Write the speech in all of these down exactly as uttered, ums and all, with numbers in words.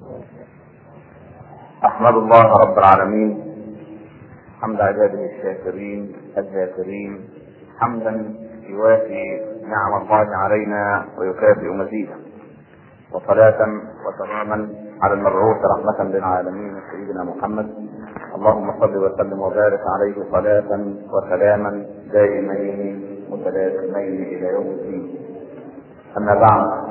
أحمد الله رب العالمين حمد عباده الشاكرين الذاكرين، حمدا يوافي نعم الله علينا ويكافئ مزيدا، وصلاة وسلاما على المبعوث رحمة للعالمين سيدنا محمد. اللهم صل وسلم وبارك عليه صلاة وسلاما دائمين متلازمين إلى يوم الدين. أما بعد،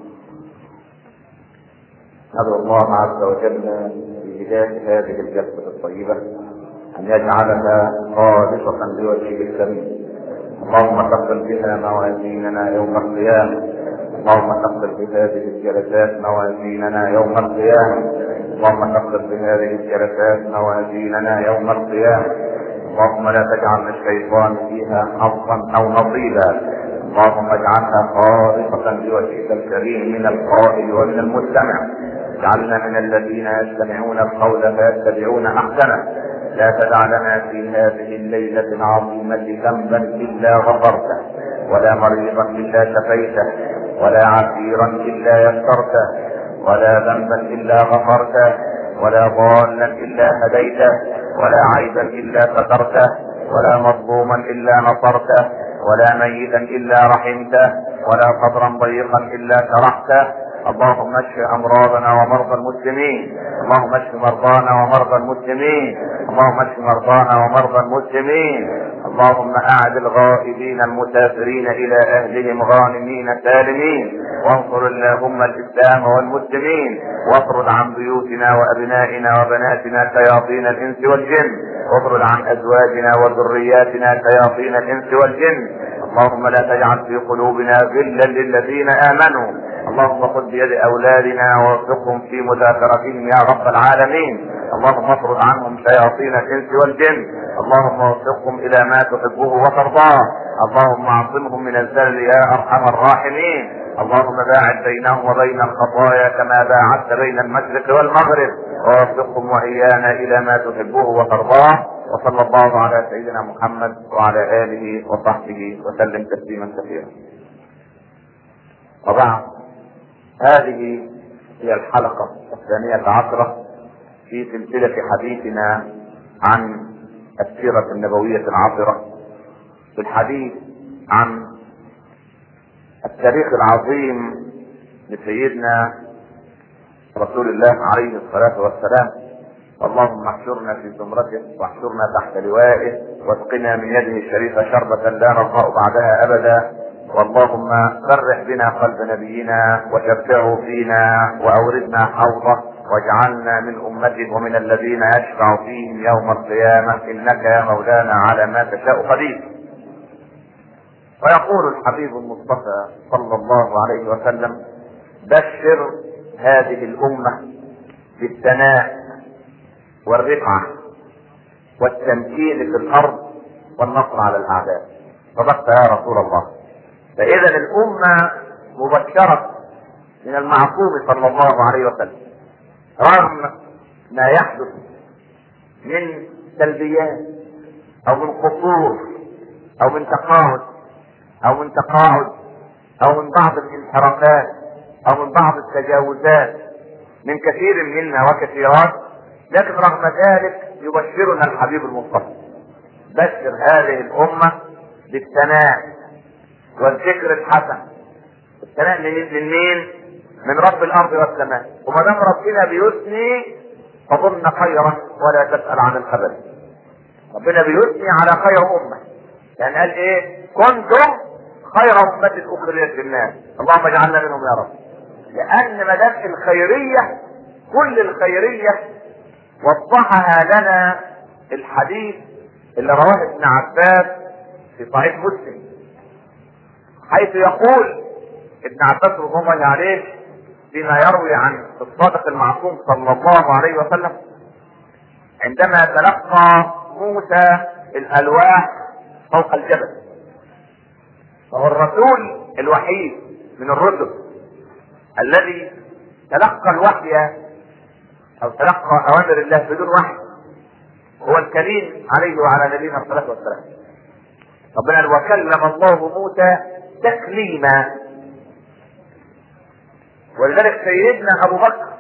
ندعو الله عز وجل في بداية هذه الجلسة الطيبة أن يجعلها خالصة لوجهه الكريم. اللهم ثقل بها موازيننا يوم القيامة، اللهم ثقل بهذه الجلسات موازيننا يوم القيامة، اللهم ثقل بهذه الجلسات موازيننا يوم القيامة. اللهم لا تجعل للشيطان فيها حظا أو نصيبا، اللهم اجعلها خالصة لوجهك الكريم من القائل ومن المستمع. اجعلنا من الذين يستمعون القول فيتبعون احسنه. لا تدع لنا في هذه الليلة العظيمة ذنبا الا غفرته، ولا مريضا الا شفيته، ولا عسيرا الا يسرته، ولا ذنبا الا غفرته، ولا ضالا الا هديته، ولا عيبا الا سترته، ولا مظلوما الا نصرته، ولا ميتا الا رحمته، ولا قبرا ضيقا الا شرحته. اللهم اشف امراضنا ومرضى المسلمين، اللهم اشف مرضانا ومرضى المسلمين، اللهم اشف مرضانا ومرضى المسلمين. اللهم اعد الغائبين المسافرين الى اهلهم غانمين سالمين، وانصر اللهم الاسلام والمسلمين، واطرد عن بيوتنا وابنائنا وبناتنا شياطين الانس والجن، واطرد عن ازواجنا وذرياتنا شياطين الانس والجن. اللهم لا تجعل في قلوبنا غلا للذين امنوا، اللهم خذ بيد اولادنا ووفقهم في مذاكرتهم يا رب العالمين. اللهم اطرد عنهم شياطين الانس والجن، اللهم وفقهم الى ما تحبه وترضاه، اللهم اعصمهم من الزلل يا ارحم الراحمين. اللهم باعد بينهم وبين الخطايا كما باعدت بين المشرق والمغرب، ووفقهم وايانا الى ما تحبه وترضاه. وصلى الله على سيدنا محمد وعلى اله وصحبه وسلم تسليما كثيرا. وبعد، هذه هي الحلقة الثانية عشرة في سلسلة حديثنا عن السيرة النبوية العطرة، في الحديث عن التاريخ العظيم لسيدنا رسول الله عليه الصلاة والسلام. اللهم احشرنا في زمرته واحشرنا تحت لوائه، واسقنا من يده الشريفة شربة لا نظمأ بعدها أبدا. واللهم فرح بنا قلب نبينا وشفعه فينا واوردنا حوضه، واجعلنا من امته ومن الذين يشفع فيهم يوم القيامة، انك يا مولانا على ما تشاء قدير. ويقول الحبيب المصطفى صلى الله عليه وسلم: بشر هذه الامة بالثناء والرفعة والتمكين في الارض والنصر على الاعداء. صدقت يا رسول الله. فاذا الامة مبشرة من المعصوم صلى الله عليه وسلم، رغم ما يحدث من سلبيات او من قصور او من تقاعد او من تقاعد او من بعض الانحرافات او من بعض التجاوزات من كثير منا وكثيرات، لكن رغم ذلك يبشرنا الحبيب المصطفى: بشر هذه الامة بالثناء والذكر الحسن. الثناء من مين؟ من رب الارض والسماء. وما دام ربنا بيثني فظن خيرا ولا تسأل عن الخبر. ربنا بيثني على خير امة، يعني قال ايه؟ كنتم خير امة اخرجت للناس. اللهم اجعلنا منهم يا رب. لان ما دام الخيرية، كل الخيرية وضحها لنا الحديث اللي رواه ابن عباس في صحيح مسلم، حيث يقول ابن عباس رضي الله عليه فيما يروي عن الصادق المعصوم صلى الله عليه وسلم: عندما تلقى موسى الالواح فوق الجبل، فهو الرسول الوحيد من الرسل الذي تلقى الوحي او تلقى اوامر الله بدون وحي، هو الكريم عليه وعلى نبينا الصلاه والسلام. ربنا قال: وكلم الله موسى تكليما. ولذلك سيدنا ابو بكر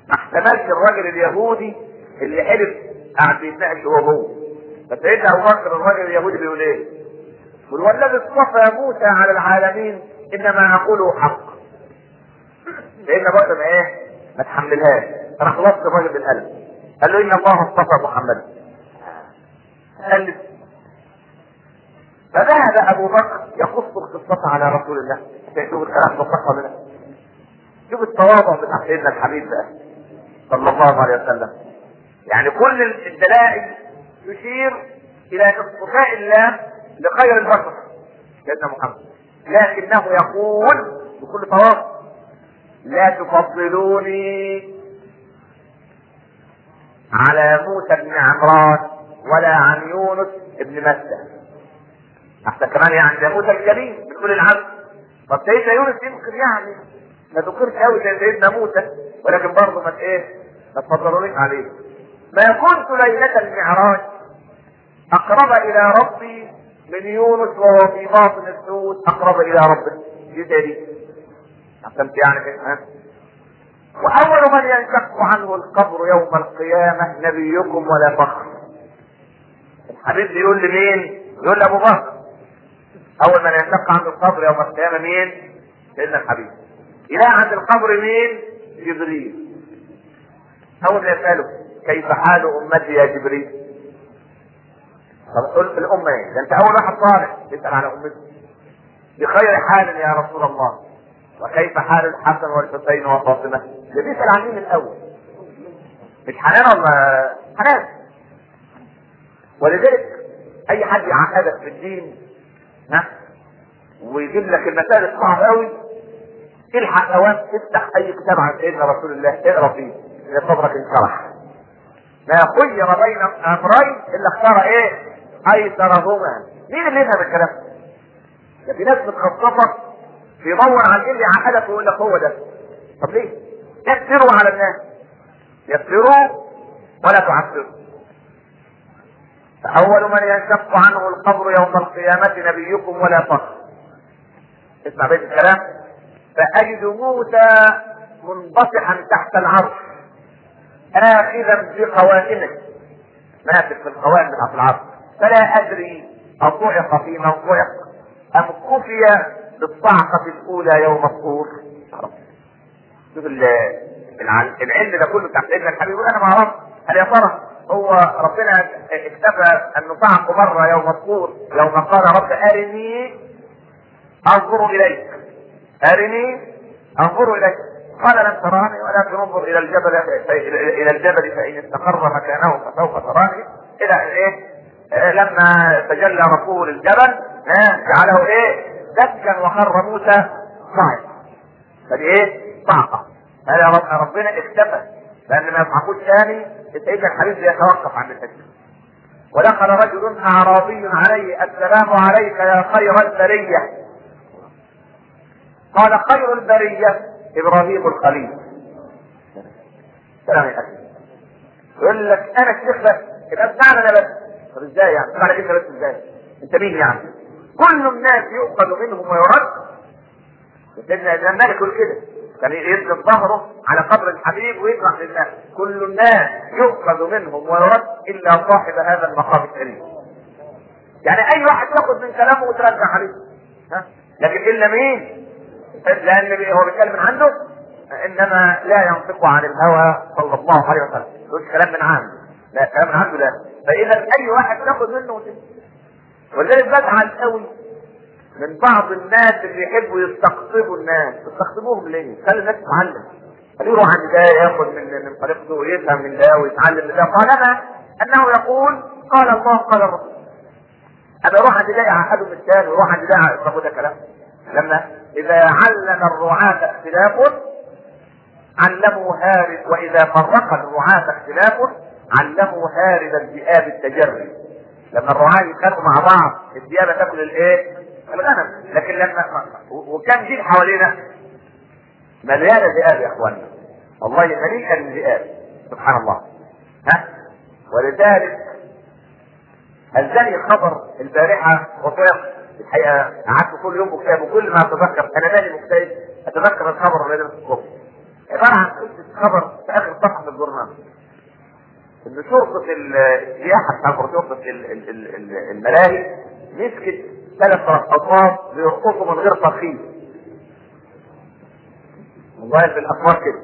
ما احتملش الراجل اليهودي اللي حلف قاعد بيتناقش هو هو. فسيدنا ابو بكر الراجل اليهودي بيقول ايه؟ يقول والذي اصطفى موسى على العالمين انما اقوله حق. سيدنا ابو بكر ايه؟ ما تحملهاش. راح وصف الراجل بالقلب قال له ان الله اصطفى محمد. قال فذهب ابو بكر يقص القصه على رسول الله. شوف الكلام بصحه منه. شوف التواضع بتاع سيدنا الحبيب بقى صلى الله عليه وسلم. يعني كل الدلائل تشير الى اصطفاء الله لخير البشر سيدنا محمد، لكنه يقول بكل تواضع لا تفضلوني على موسى بن عمران ولا عن يونس بن متى. حتى كمان يعني ده موسى الكريم بكل العدل. طب سيدنا يونس يمكن يعني ما ذكرش قوي زي سيدنا موسى، ولكن برضه ما ايه ما تفضلونيش عليه. ما كنت ليلة المعراج اقرب الى ربي من يونس وهو في باطن الحوت اقرب الى ربه. دي دي عشان يعني كده ها. واول من ينشق عنه القبر يوم القيامة نبيكم ولا فخر. الحبيب بيقول لمين؟ يقول لابو بكر. اول من ينشق عنه القبر يوم القيامة مين؟ سيدنا الحبيب. الى عند القبر مين؟ جبريل. اول ما يسأله كيف حال امتي يا جبريل؟ طب قل الامة ايه؟ ده انت اول واحد صالح تسأل على امتي. بخير حال يا رسول الله. وكيف حال الحسن والحسين وفاطمة؟ ده بيسأل عن مين الاول؟ مش حنان ولا حنان. ولذلك اي حد يعقدك في الدين ها ويجيب لك المسائل الصعبة قوي الحق اوان افتح اي كتاب عن سيدنا رسول الله اقرا فيه ان صدرك انشرح. ما خير بين امرين الا اختار ايه؟ ايسرهما. مين اللي يفهم الكلام ده؟ في ناس متخصصه بيدور على اللي عقدك ويقول لك هو ده. طب ليه؟ يسروا على الناس، يسروا ولا تعسروا. فاول من ينشق عنه القبر يوم القيامه نبيكم ولا فخر. اسمع بيت الكلام. فاجد موسى منبطحا تحت العرش اخذا بقوائمه، ماسك في القوائم بتاعت العرش. فلا ادري اطعق في موضعك ام كفي بالصعقه الاولى يوم الطور. شوف العلم ده كله بتاع سيدنا الحبيب. انا ما اعرفش هل يا ترى هو ربنا اكتفى ان نطعق مره يوم الطور يوم قال رب ارني انظر اليك، ارني انظر اليك. قال لن تراني ولكن انظر الى الجبل الى الجبل فان استقر مكانه فسوف تراني. الى ايه؟ لما تجلى ربه للجبل جعله ايه؟ دكا وخر موسى صاعقا. فدي ايه؟ صعقه. هذا رب ربنا اكتفى لان ما يصعقوش ثاني سيدنا الحبيب يتوقف عن الحج. ودخل رجل اعرابي عليه السلام عليك يا خير البريه. قال خير البريه ابراهيم الخليل. سلام يا اخي. يقول لك انا الشيخ بس يبقى بتاعنا انا بس. طب ازاي يعني؟ بتاعنا انت بس ازاي؟ انت مين يعني؟ كل الناس يؤخذ منهم ويرد. سيدنا النبي يقول كده كان يسند ظهره على قبر الحبيب ويشرح للناس كل الناس يؤخذ منهم ويرد الا صاحب هذا المقام الكريم. يعني اي واحد ياخذ من كلامه وترجع عليه ها؟ لكن الا مين؟ لان هو بيتكلم من عنده انما لا ينطق عن الهوى صلى الله عليه وسلم. مش كلام من عنده، لا كلام من عنده لا. فاذا اي واحد تاخذ منه وتنسى. ولذلك بزعل قوي من بعض الناس اللي يحبوا يستقطبوا الناس. تستقطبوهم ليه؟ خلي الناس تتعلم. خليه يروح عند ده ياخذ من من طريقته ويفهم من ده ويتعلم من ده طالما انه يقول قال الله قال الرسول. انا اروح عند ده يعقده من الثاني ويروح عند ده. طب ده كلام. لما اذا علم الرعاة اختلاف علموا هارب، واذا فرق الرعاة اختلاف علموا هارب الذئاب التجري. لما الرعاة يتخانقوا مع بعض الديابة تاكل الايه؟ الغنم. لكن لما وكان جيل حوالينا مليانة ذئاب يا اخوانا، والله مليئة بالذئاب سبحان الله ها. ولذلك هزني خبر البارحة وطيق الحقيقة قعدت كل يوم مكتئب وكل ما اتذكر انا مالي مكتئب اتذكر الخبر الذي في الصبح. عبارة عن قصة خبر في اخر الجورنال ان شرطة السياحة بتاع شرطة الملاهي مسكت ثلاث رقصات بيرقصوا من غير ترخيص. والله في الاخبار كده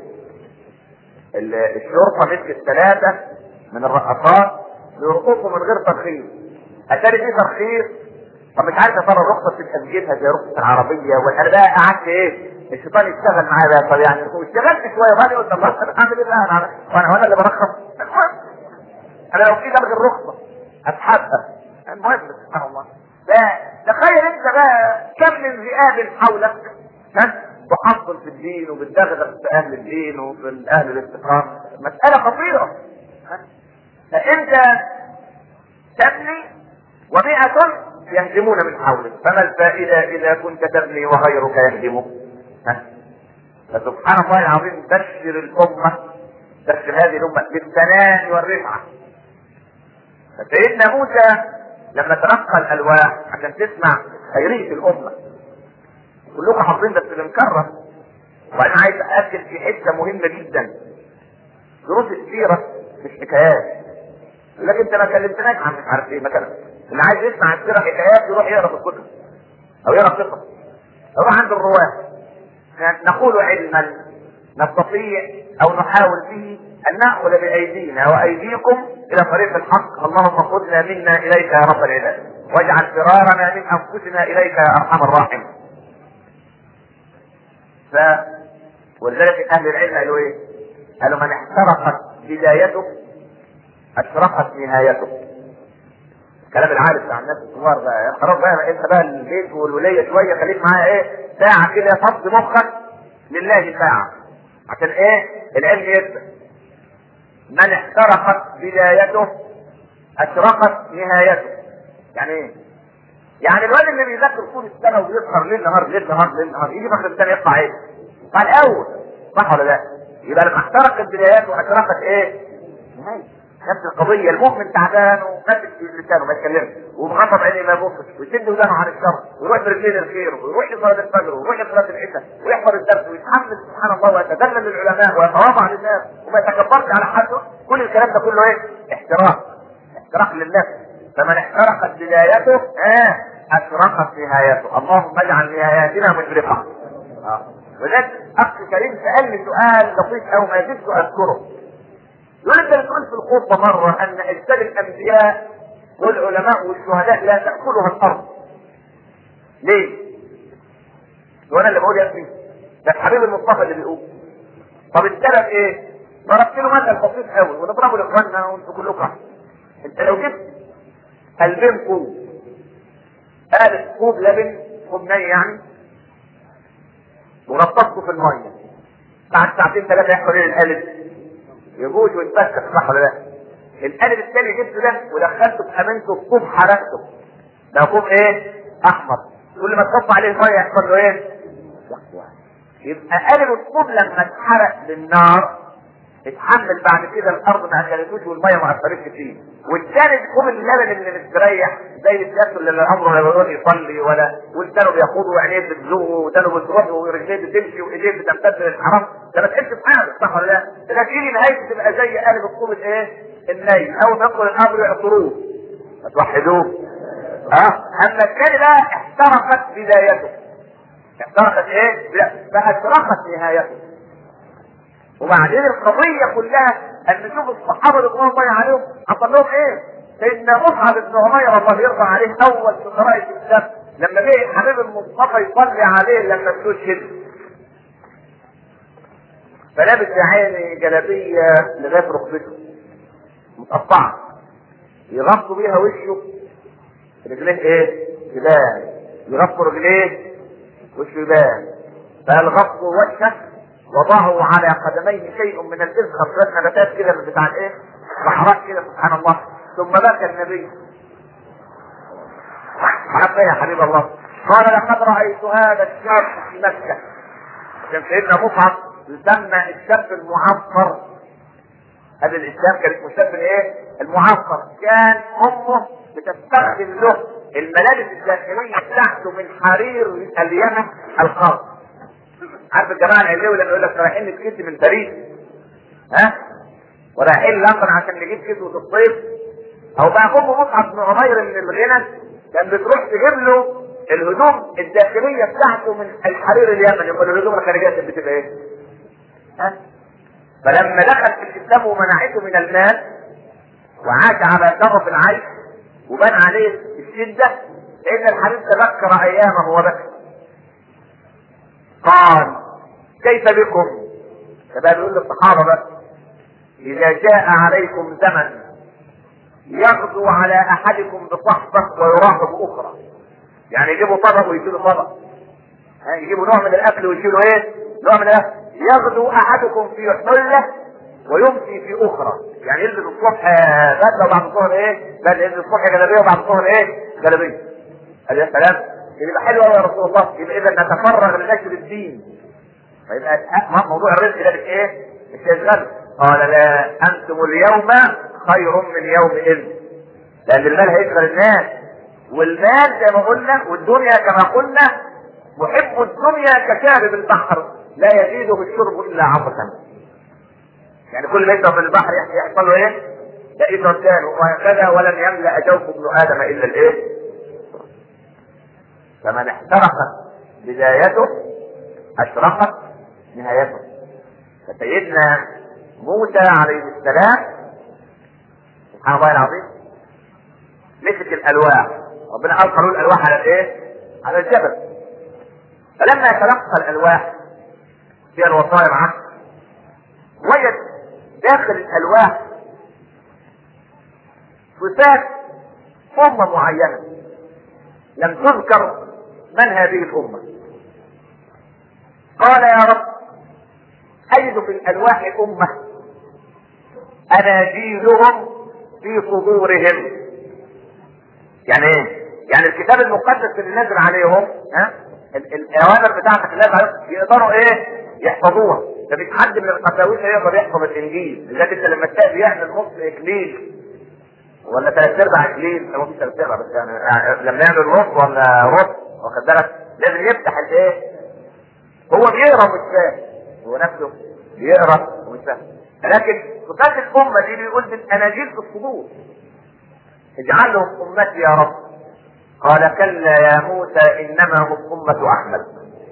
الشرطة مسكت ثلاثة من الرقصات بيرقصوا من غير ترخيص. اتاري في ترخيص. طب مش عارف يا ترى الرخصة بتبقى تجيبها زي رخصة العربية وانا بقى قعدت ايه الشيطان يشتغل معايا بقى. طب يعني اشتغلت شوية وبعدين قلت الله انا اعمل ايه بقى انا وانا وانا اللي برخص. انا لو في الغي الرخصة اسحبها. المهم سبحان الله. تخيل انت بقى كم من ذئاب حولك ها تحصل في الدين وبتدغدغ في اهل الدين وفي اهل الاستقامة. مسألة خطيرة. فانت تبني ومئة يهدمون من حولك فما الفائدة اذا كنت تبني وغيرك يهدمك. فسبحان الله العظيم بشر الامة بشر هذه الامة بالثناء والرفعة. فسيدنا موسى لما تلقى الالواح عشان تسمع خيرية الامة كلكم حافظين بس بنكرر. وانا عايز اكد في حته مهمه جدا. دروس السيره مش حكايات. لكن انت ما كلمتناش عن مش عارف ايه مثلا. اللي عايز يسمع السيره حكايات يروح يقرا في الكتب او يقرا قصص او يروح عند الرواه. نقول علما نستطيع او نحاول به ان ناخذ بايدينا وايديكم الى طريق الحق. اللهم خذنا منا اليك يا رب العباد واجعل فرارنا من انفسنا اليك يا ارحم الراحمين. ف ولذلك اهل العلم قالوا ايه؟ قالوا من احترقت بدايته اشرقت نهايته. كلام العارف بتاع الناس الكبار بقى. خلاص بقى انت بقى البيت والوليه شويه خليك معايا ايه ساعه كده فض مخك لله ساعه عشان ايه العلم يثبت. من احترقت بدايته اشرقت نهايته. يعني ايه؟ يعني الواد اللي بيذاكر طول السنه وبيسهر ليل نهار ليل نهار ليل نهار يجي في الثاني يطلع ايه؟ قال اول صح ولا لا؟ يبقى لما احترقت بداياته واشرقت ايه؟ نهايته. نفس القضيه. المؤمن تعبان وماسك في لسانه ما يتكلمش ومغمض عينيه ما يبصش ويشد ودانه عن الشر ويروح برجلين الخير ويروح لصلاه الفجر ويروح لصلاه العشاء ويحضر الدرس ويتحمل سبحان الله ويتذلل للعلماء ويتواضع للناس وما يتكبرش على حده. كل الكلام ده كله ايه؟ احتراق. احتراق للنفس. فمن احترقت بدايته اه اشرقت نهايته. اللهم اجعل نهاياتنا مشرقه. اه وذلك اخ كريم سالني سؤال لطيف او ما زلت اذكره. يقول انت بتقول في الخطبه مره ان اجساد الانبياء والعلماء والشهداء لا تاكلها الارض. ليه؟ وانا اللي بقول يا اخي ده الحبيب المصطفى اللي بيقول. طب السبب ايه؟ ضربت له مثل بسيط قوي ونضربه لاخواننا وانتم كلكم. انت لو جبت قلبين كوب قالت كوب لبن كوب ني يعني ورطبته في الميه بعد ساعتين ثلاثه يحصل ايه القالب؟ يجوز ويتفسخ صح ولا لا؟ القالب الثاني جبته ده ودخلته في امانته في كوب حرقته. ده كوب ايه؟ احمر. كل ما تحط عليه ميه يحصل له ايه؟ يبقى قالب الكوب لما اتحرق بالنار اتحمل بعد كده الارض ما اكلتوش والميه ما اثرتش فيه. والثاني الكوب اللبن اللي مستريح زي الناس اللي عمره لا بيروح يصلي ولا ولسانه بياخده وعينيه بتزوغه ودانه بتروح ورجليه بتمشي وايديه بتمتد للحرام. ده ما تحسش بحاجه صح ولا لا؟ ده تيجي نهايته تبقى زي قالب الكوب الايه؟ الناي. اول ما يدخل الامر يعصروه توحدوه. اه اما الثاني بقى احترقت بدايته. احترقت ايه؟ لا فاشرقت نهايته. وبعدين القضية كلها ان نشوف الصحابة رضوان الله عليهم حصل لهم ايه؟ سيدنا مصعب بن عمير الله يرضى عليه اول في قراءة الكتاب لما جه الحبيب المصطفى يصلي عليه لما استشهد فلابس يا عيني جلابية لغاية ركبته متقطعة يغطوا بيها وشه رجليه ايه؟ يبان. يغطوا رجليه وشه يبان. فالغطوا وجهه وضعوا على قدميه شيء من الازخر ثلاث نباتات كده من بتاع الايه؟ صحراء كده سبحان الله. ثم بكى النبي. حتى يا حبيب الله قال لقد رايت هذا الشاب في مكه. كان سيدنا مصعب يسمى الشاب المعصر. هذا الاسلام كان اسمه الشاب الايه؟ المعصر. كان امه بتستخدم له الملابس الداخليه بتاعته من حرير اليمن الخاص. عارف الجماعه العلويه لما يقول لك رايحين نتكتب من باريس ها ورايحين لندن عشان نجيب كسوة الصيف، او بقى ام مصعب بن عمير من الغنى كان بتروح تجيب له الهدوم الداخليه بتاعته من الحرير اليمني، امال الهدوم الخارجيه كانت بتبقى ايه؟ ها؟ فلما دخل في الاسلام ومنعته من المال وعاش على شرف العيش وبان عليه الشده، لان الحبيب تذكر ايامه وبكى. قال كيف بكم؟ فبقى بيقول للصحابه بقى اذا جاء عليكم زمن يغدو على احدكم بصحبه ويراح باخرى، يعني يجيبوا طبق ويشيلوا طبق، يجيبوا نوع من الاكل ويشيلوا ايه؟ نوع من الاكل. يغدو احدكم في حله ويمسي في اخرى، يعني يلبس الصبح بدله وبعد الظهر ايه؟ بدله، يلبس الصبح جلابيه وبعد الظهر ايه؟ جلابيه. قال يا سلام، يبقى حلو قوي يا رسول الله، يبقى اذا نتفرغ لنشر الدين، فيبقى موضوع الرزق ده مش ايه؟ مش يشغل. قال لا، انتم اليوم خير من يومئذ، لان المال هيشغل الناس، والمال زي ما قلنا والدنيا كما قلنا محب الدنيا كشارب البحر لا يزيده الشرب الا عطشا، يعني كل ما يشرب من البحر يحصل له ايه؟ يئس ثاني، وهكذا ولن يملا جوف ابن ادم الا الايه؟ فمن احترقت بدايته اشرقت نهايته. فسيدنا موسى عليه السلام سبحان الله العظيم مسك الالواح، ربنا القى له الالواح على الايه؟ على الجبل. فلما تلقى الالواح فيها الوصايا معه وجد داخل الالواح صفات امه معينه لم تذكر من هذه الامه. قال يا رب اجد في الالواح امه اناجيلهم في صدورهم. يعني ايه؟ يعني الكتاب المقدس اللي نزل عليهم، ها، الاوامر بتاعتك اللي نزل عليهم يقدروا ايه؟ يحفظوها. ده مش حد من القساوسه يقدر يحفظ الانجيل، لذلك انت لما تلاقي يعمل نص اكليل ولا ثلاث ارباع اكليل، هو مش ثلاث ارباع بس يعني لما يعمل نص ولا ربع، واخد بالك؟ لازم يفتح الايه؟ هو بيقرا ومش فاهم، هو نفسه بيقرا ومش فاهم، لكن صفات الامه دي بيقول بالاناجيل في الصدور. اجعلهم امتي يا رب. قال كلا يا موسى انما هم امه احمد.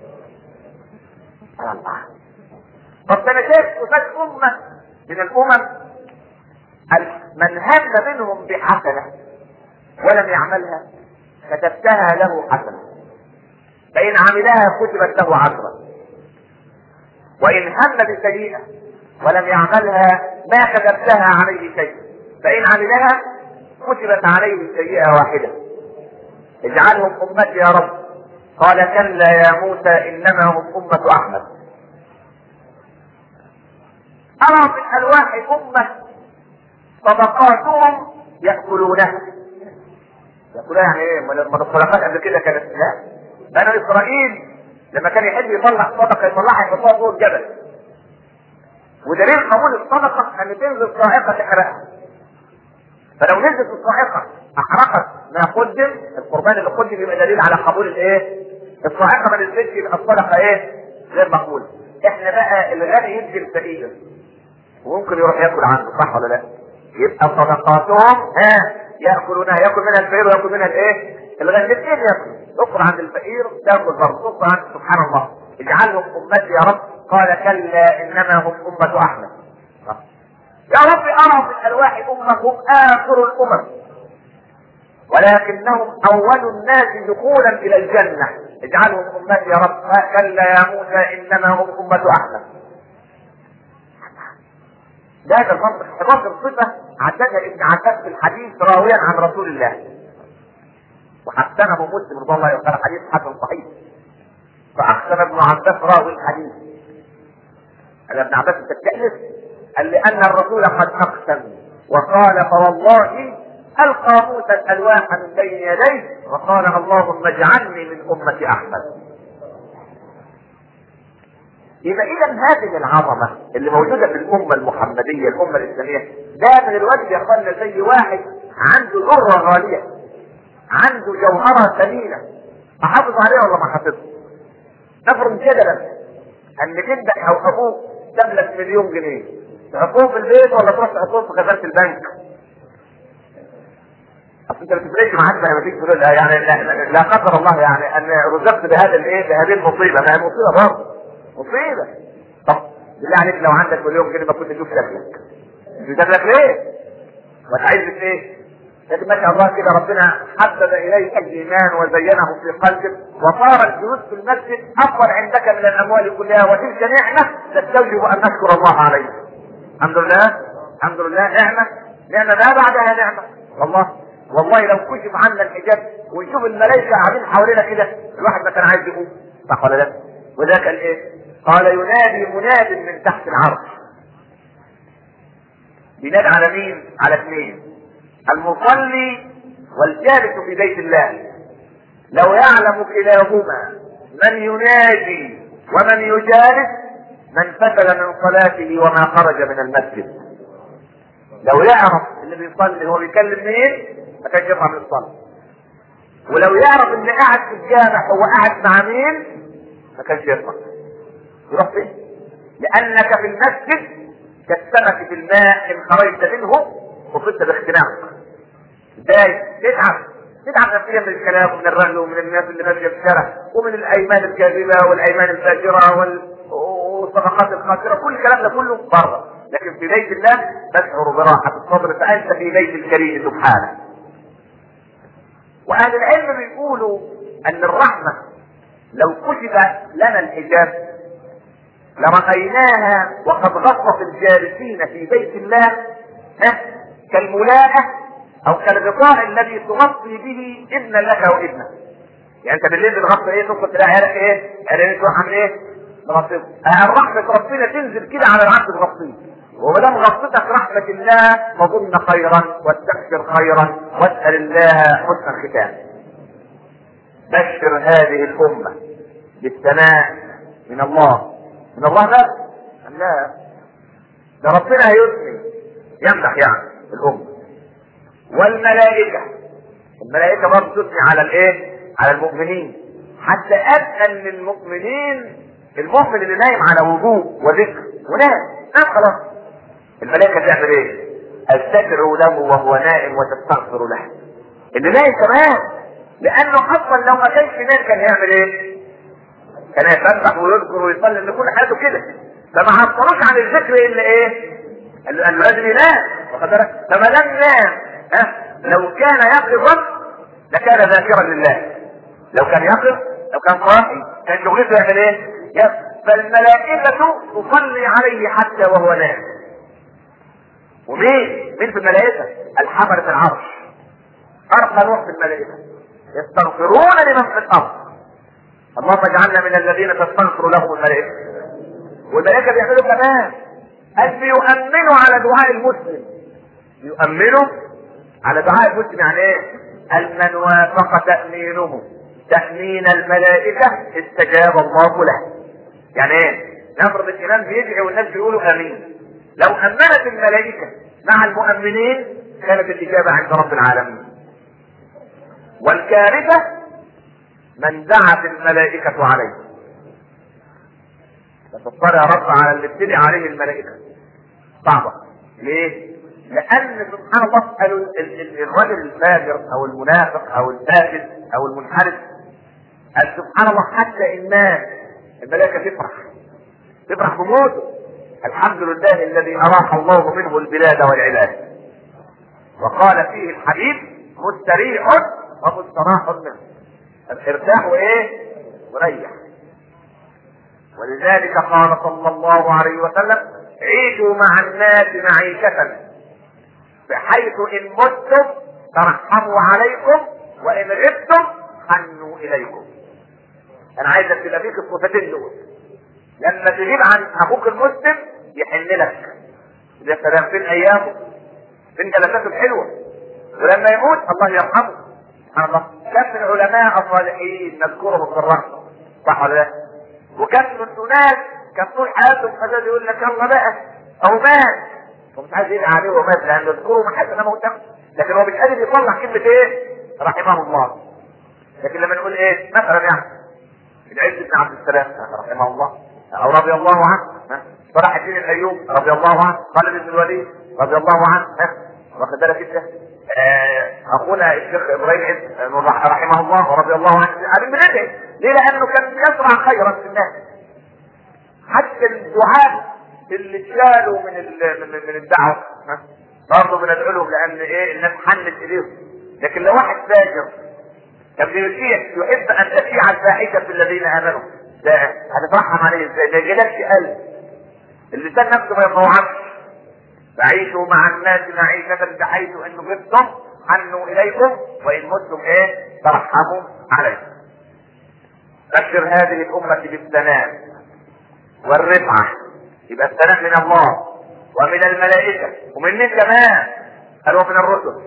الله. طب ده انا شايف صفات امه من الامم من هم منهم بحسنه ولم يعملها كتبتها له حسنه، فان عملها كتبت له عشرة، وان هم بسيئه ولم يعملها ما كتبتها عليه شيء، فان عملها كتبت عليه سيئه واحده. اجعلهم امتي يا رب. قال كلا يا موسى انما هم امه احمد. ارى في الالواح امه صدقاتهم ياكلونها. ياكلونها يعني ايه؟ ما الصدقات قبل كده كانت لا، بنو اسرائيل لما كان يحب يطلع صدقه يطلعها يحطها فوق الجبل، ودليل قبول الصدقه ان تنزل صاعقه تحرقها. فلو نزلت الصاعقه احرقت ما قدم، القربان اللي قدم يبقى دليل على قبول الايه؟ الصاعقه ما نزلتش يبقى الصدقه ايه؟ غير مقبوله. احنا بقى الغني يدي الفقير وممكن يروح ياكل عنده، صح ولا لا؟ يبقى صدقاتهم ها ياكلونها، ياكل منها الفقير وياكل منها الايه؟ الغني. الاثنين ياكل، تقر عند الفقير تاكل برضه، تقر عند سبحان الله. اجعلهم امتي يا رب. قال كلا انما هم امه احمد. يا رب ارى في الالواح امه هم اخر الامم ولكنهم اول الناس دخولا الى الجنه. اجعلهم امتي يا رب. كلا يا موسى انما هم امه احمد. ده المنطق احداشر صفه عددها ابن عباس في الحديث راويا عن رسول الله، وحسنه مسلم رضي الله عنه حديث حسن صحيح. فاحسن ابن عباس راوي الحديث. قال ابن عباس انت بتألف؟ قال لان الرسول قد اقسم وقال فوالله القى موسى الالواح من بين يديه وقال اللهم اجعلني من امه احمد. يبقى اذا هذه العظمه اللي موجوده في الامه المحمديه الامه الاسلاميه، ده من الواجب يا اخوانا زي واحد عنده ذره غاليه، عنده جوهره ثمينه، احافظ عليها ولا ما حافظها؟ نفرض جدلا انك انت او ابوك ساب لك مليون جنيه تحطهم في البيت ولا تروح تحطهم في خزانه البنك؟ اصل انت ما تفرقش معاك لما تيجي تقول يعني لا, لا قدر الله يعني ان رزقت بهذا الايه بهذه المصيبه، ما هي مصيبه برضه مصيبه. طب بالله عليك لو عندك مليون جنيه ما كنت تشوف شكلك، تشوف شكلك ليه؟ ما تعيش ايه؟ لكن ما شاء الله كده ربنا حبب اليك الايمان وزينه في قلبك وصار الجلوس في المسجد افضل عندك من الاموال كلها، وتلك نعمه تستوجب ان نشكر الله عليها. الحمد لله الحمد لله نعمه نعمه ما بعدها نعمه. والله والله لو كشف عنا الحجاب ونشوف الملائكه قاعدين حوالينا كده الواحد ما كان عايز يقوم، صح ولا لا؟ وذاك قال ايه؟ قال ينادي مناد من تحت العرش. بينادي على مين؟ على اثنين، المصلي والجالس في بيت الله. لو يعلم كلاهما من ينادي ومن يجالس من فتل من صلاته وما خرج من المسجد. لو يعرف اللي بيصلي هو بيكلم مين ما كانش يطلع من الصلاه، ولو يعرف ان قاعد في الجامع هو قاعد مع مين ما كانش يطلع. يروح فين؟ لانك في المسجد كالسمك في الماء ان خرجت منه وصلت باختناق. ازاي؟ تتعب تتعب نفسيا من الكلام ومن الرجل ومن الناس اللي ماشيه في الشارع ومن الايمان الكاذبه والايمان الفاجره وال... والصفقات الخاسره، كل الكلام ده كله بره. لكن في بيت الله تشعر براحه الصدر فانت في بيت الكريم سبحانه. واهل العلم بيقولوا ان الرحمه لو كشف لنا الحجاب لرأيناها وقد غطت الجالسين في بيت الله كالملاءة او كالغطاء الذي تغطي به ابنا لك وابنك. يعني انت بالليل بتغطي ايه؟ تدخل تلاقي عيالك ايه؟ عيالك تروح عامل ايه؟ تغطيه. الرحمة ربنا تنزل كده على العبد تغطيه، وما دام غطتك رحمة الله فظن خيرا واستبشر خيرا واسأل الله حسن الختام. بشر هذه الأمة بالثناء من الله، من الله بس؟ لا، ده ربنا هيثني يمدح يعني الأمة. والملائكة، الملائكة برضه تثني على الايه؟ على المؤمنين، حتى أدنى من المؤمنين المؤمن اللي نايم على وضوء وذكر ونام نام خلاص، الملائكة تعمل ايه؟ تستدعو له وهو نائم وتستغفر له. اللي نايم كمان، لأنه أصلا لو ما كانش نايم كان يعمل ايه؟ كان يسبح ويذكر ويصلي، ان كل حياته كده. فما عطلوش عن الذكر الا ايه؟ انه لازم ينام، واخد بالك؟ فما دام نام ها لو كان يقظا لكان ذاكرا لله. لو كان يقظ لو كان صاحي كان شغلته يعمل ايه؟ فالملائكة تصلي عليه حتى وهو نام. ومين؟ مين في الملائكة؟ الحملة العرش، أرقى نوع في الملائكة، يستغفرون لمن في الأرض. اللهم اجعلنا من الذين تستغفر لهم الملائكة. والملائكة بيعملوا كمان أن يؤمنوا على دعاء المسلم. يؤمنوا على دعاء المسلم يعني ايه؟ من وافق تأمينه تأمين الملائكة استجاب الله له. يعني ايه؟ نفرض الإمام بيدعي والناس بيقولوا آمين، لو أمنت الملائكة مع المؤمنين كانت الإجابة عند رب العالمين. والكارثة من دعت الملائكة عليه. فتضطر يا رب على اللي ابتدي عليه الملائكة صعبة. ليه؟ لأن سبحان الله الرجل الفاجر أو المنافق أو الفاسد أو المنحرف سبحان الله حتى الناس الملائكة تفرح تفرح بموته. الحمد لله الذي أراح الله منه البلاد والعباد. وقال فيه الحبيب مستريح ومستراح منه. ارتاح وايه؟ وريح. ولذلك قال صلى الله عليه وسلم عيشوا مع الناس معيشة بحيث ان متم ترحموا عليكم وان غبتم حنوا اليكم. انا عايزك تبقى فيك الصفتين دول، لما تغيب عن اخوك المسلم يحن لك. يا سلام فين ايامه، فين جلساته الحلوه، ولما يموت الله يرحمه. سبحان الله، كم من علماء الصالحين نذكرهم في الرحمه، صح ولا لا؟ وكم من ناس كان طول حياتهم فجاه يقول لك يلا بقى او مات ومش عايز يدعي عليه ومات، لان يذكره ما حد انما موته، لكن هو مش قادر يطلع كلمه ايه؟ رحمه الله. لكن لما نقول ايه مثلا يعني العز بن عبد السلام رحمه الله او رضي الله عنه، صلاح الدين الايوبي رضي الله عنه، خالد بن الوليد رضي الله عنه، واخد بالك انت؟ اخونا الشيخ ابراهيم رحمه الله ورضي الله عنه علم بندعي ليه؟ لانه كان يزرع خيرا في الناس. حتى الدعاء اللي اتشالوا من من من الدعوه برضه بندعو لهم، لان ايه؟ الناس حنت اليهم. لكن لو واحد فاجر كان بيشيع يحب ان تشيع الفاحشه في الذين امنوا، ده هتترحم عليه ازاي؟ ده جلالش قلب، اللسان نفسه ما يطوعش. فعيشوا مع الناس معيشة بحيث ان غبتم حنوا اليكم وان متم ايه؟ ترحموا عليكم. بشر هذه الامة بالسلام والرفعة. يبقى السلام من الله ومن الملائكة ومن مين كمان؟ قالوا من الرسل.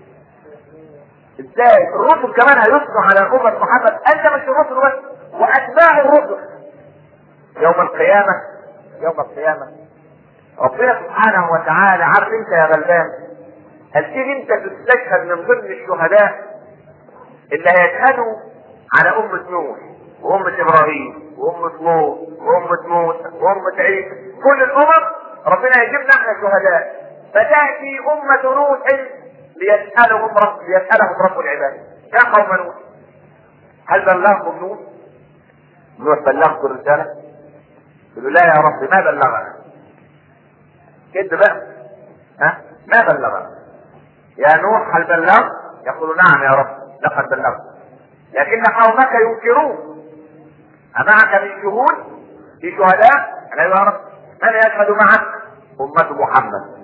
ازاي؟ الرسل كمان هيصنع على أمة محمد. انت مش الرسل بس، واتباع الرسل يوم القيامة. يوم القيامة ربنا سبحانه وتعالى، عارف انت يا غلبان، هل تيجي انت تستشهد من ضمن الشهداء اللي هيشهدوا على أمة نوح وأمة إبراهيم وأمة لوط وأمة موسى وأمة عيسى، كل الأمم ربنا يجيبنا احنا شهداء. فتأتي أمة نوح ليسألهم رب ليسألهم رب العباد: يا قوم نوح هل بلغكم نوح؟ نوح بلغكم الرسالة؟ يقولوا لا يا رب ما بلغنا. كده بقى، ها؟ ما بلغنا. يا نوح هل بلغت؟ يقول نعم يا رب لقد بلغت، لكن قومك ينكرون. أمعك من شهود؟ في شهداء؟ أنا يا رب من يشهد معك؟ أمة محمد.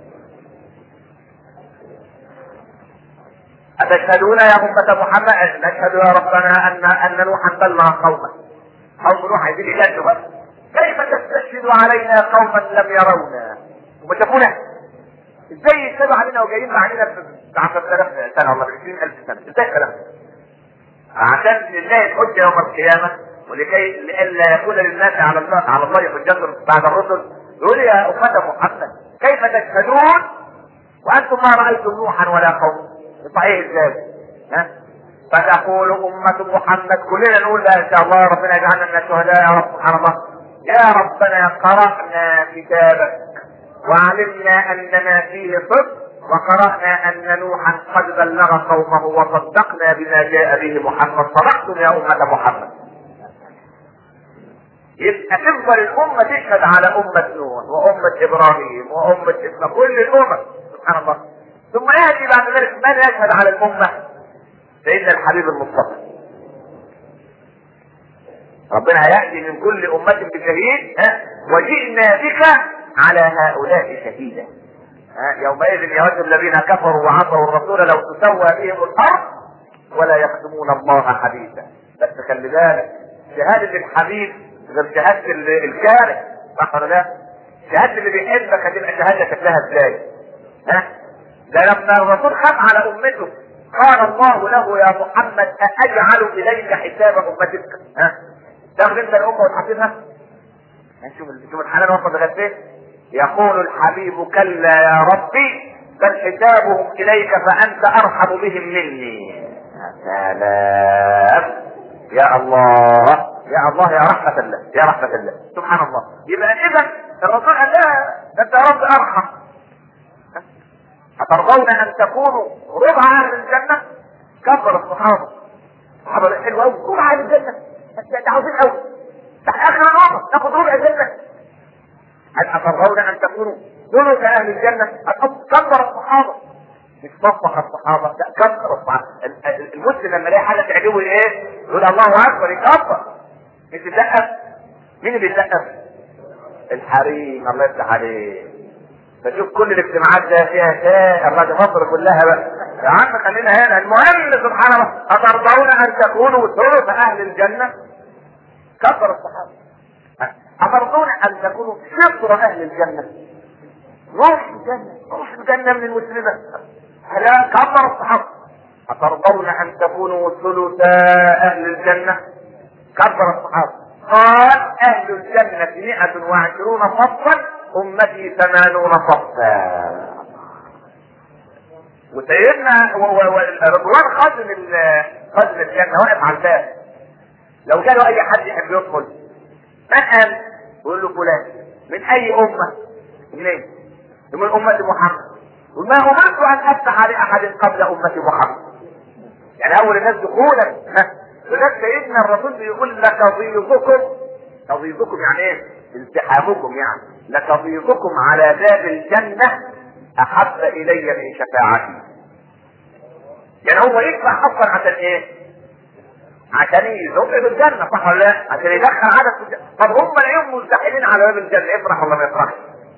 أتشهدون يا أمة محمد؟ نشهد يا ربنا أن أن نوحا بلغ قومه. قوم نوح عايزين يجادلوا بس. كيف تستشهد علينا قوما لم يرونا؟ وما شافونا؟ ازاي يشهدوا علينا وجايين معانا ب عشرة آلاف سنة ولا ب عشرين ألف سنة؟ ازاي الكلام؟ عشان لله الحجة يوم القيامة، ولكي لئلا يكون للناس على الله على الله حجة بعد الرسل. يقول يا أمة محمد كيف تشهدون وأنتم ما رأيتم نوحا ولا قوم؟ صحيح ازاي؟ ها؟ فتقول أمة محمد، كلنا نقول لا إن شاء الله ربنا يجعلنا من الشهداء يا رب. سبحان الله. يا ربنا قرأنا كتابك وعلمنا أن ما فيه صدق، وقرأنا أن نوحا قد بلغ قومه وصدقنا بما جاء به محمد. صدقتم يا أمة محمد. يبقى تفضل الأمة تشهد على أمة نوح وأمة إبراهيم وأمة إسماعيل، كل الأمم. سبحان الله. ثم يأتي بعد ذلك من يشهد على الأمة؟ سيدنا الحبيب المصطفى. ربنا يأتي من كل أمة بشهيد، وجئنا بك على هؤلاء شهيدا. يومئذ يود الذين كفروا وعصوا الرسول لو تسوى بهم الأرض ولا يخدمون الله حديثا. بس خلي بالك، شهادة الحبيب غير شهادة الكاره، صح ولا لا؟ شهادة اللي بيحبك هتبقى شهادة شكلها ازاي؟ ها؟ ده لما الرسول خاف على أمته قال الله له يا محمد أجعل إليك حساب أمتك؟ ها؟ تاخد انت الأمة وتحاسبها؟ شوف شوف الحلال وصل لغاية فين؟ يقول الحبيب كلا يا ربي بل حسابهم إليك فأنت أرحم بهم مني. يا سلام يا الله يا الله يا رحمة الله يا رحمة الله. سبحان الله. يبقى إذا الرسول قال لا ده أنت يا رب أرحم. أترضون أن تكونوا ربع أهل الجنة؟ كبر الصحابة. الصحابة الحلوة أوي، ربع أهل الجنة. أنت عاوزين أوي. تحت آخر العمر ناخد ربع الجنة. هل أترضون أن تكونوا ثلث أهل الجنة؟ كبر الصحابة. مش صفق الصحابة، لا كبر الصحابة. المسلم لما يلاقي حاجة تعجبه إيه؟ يقول الله أكبر، يكبر. مش يسقف. مين اللي بيسقف؟ الحريم. الله يفتح عليه. فشوف كل الاجتماعات ده فيها شيء الله، مصر كلها بقى يا عم خلينا هنا. المهم سبحان الله. أترضون أن تكونوا ثلث أهل الجنة؟ كبر الصحابة. أترضون أن تكونوا شطر أهل الجنة؟ روح الجنة، روح الجنة من المسلمين. هلا كبر الصحابة. أترضون أن تكونوا ثلثا أهل الجنة؟ كبر الصحابة. قال أهل الجنة مئة وعشرون صفا، أمتي ثمانون صفا. وسيدنا رضوان خازن خازن الجنة واقف على الباب. لو جاله أي حد يحب يدخل من انت؟ يقول له فلان. من اي امه؟ منين؟ من امه محمد. وما امرت ان افتح لاحد قبل امه محمد. يعني اول الناس دخولا. ولذلك سيدنا الرسول بيقول لتضيظكم، تضيظكم يعني ايه؟ التحامكم، يعني لتضيظكم على باب الجنه احب الي من شفاعتي. يعني هو يدفع اصلا عشان ايه؟ عشان يزق بالجنه، صح ولا لا؟ عشان يدخل عدد في الجنه. طب هم اليوم ملتحمين على باب الجنه، يفرح ولا ما يفرحش؟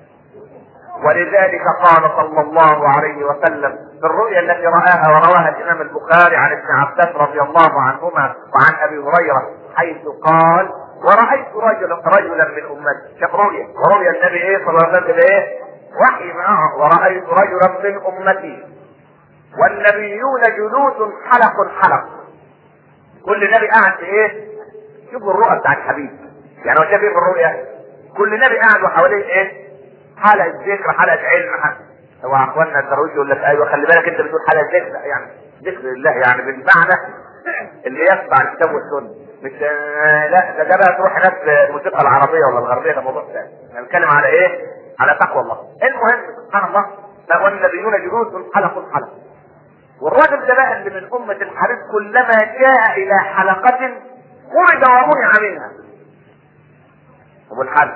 ولذلك قال صلى الله عليه وسلم في الرؤيا التي رآها ورواها الامام البخاري عن ابن عباس رضي الله عنهما وعن ابي هريره، حيث قال: ورأيت رجلا رجلا من امتي. شاف رؤيا، ورؤيا النبي ايه صلى الله عليه وسلم ايه؟ وحي معه. ورأيت رجلا من امتي والنبيون جلوس حلق حلق. كل نبي قاعد في ايه؟ شوفوا الرؤى بتاع الحبيب. يعني هو شاف ايه في الرؤيا؟ كل نبي قاعد وحواليه ايه؟ حلقة ذكر، حلقة علم. هو اخواننا الدرويش يقول لك ايوه خلي بالك انت بتقول حلقة ذكر، يعني ذكر الله يعني بالمعنى اللي يتبع الكتاب والسنة، مش لا ده ده بقى تروح هناك الموسيقى العربية ولا الغربية، ده موضوع ثاني. احنا بنتكلم على ايه؟ على تقوى الله. المهم سبحان الله، والنبيون جلوس حلق حلق. والراجل ده بقى اللي من امة الحبيب كلما جاء الى حلقة ورد ومنع منها. ابو الحلق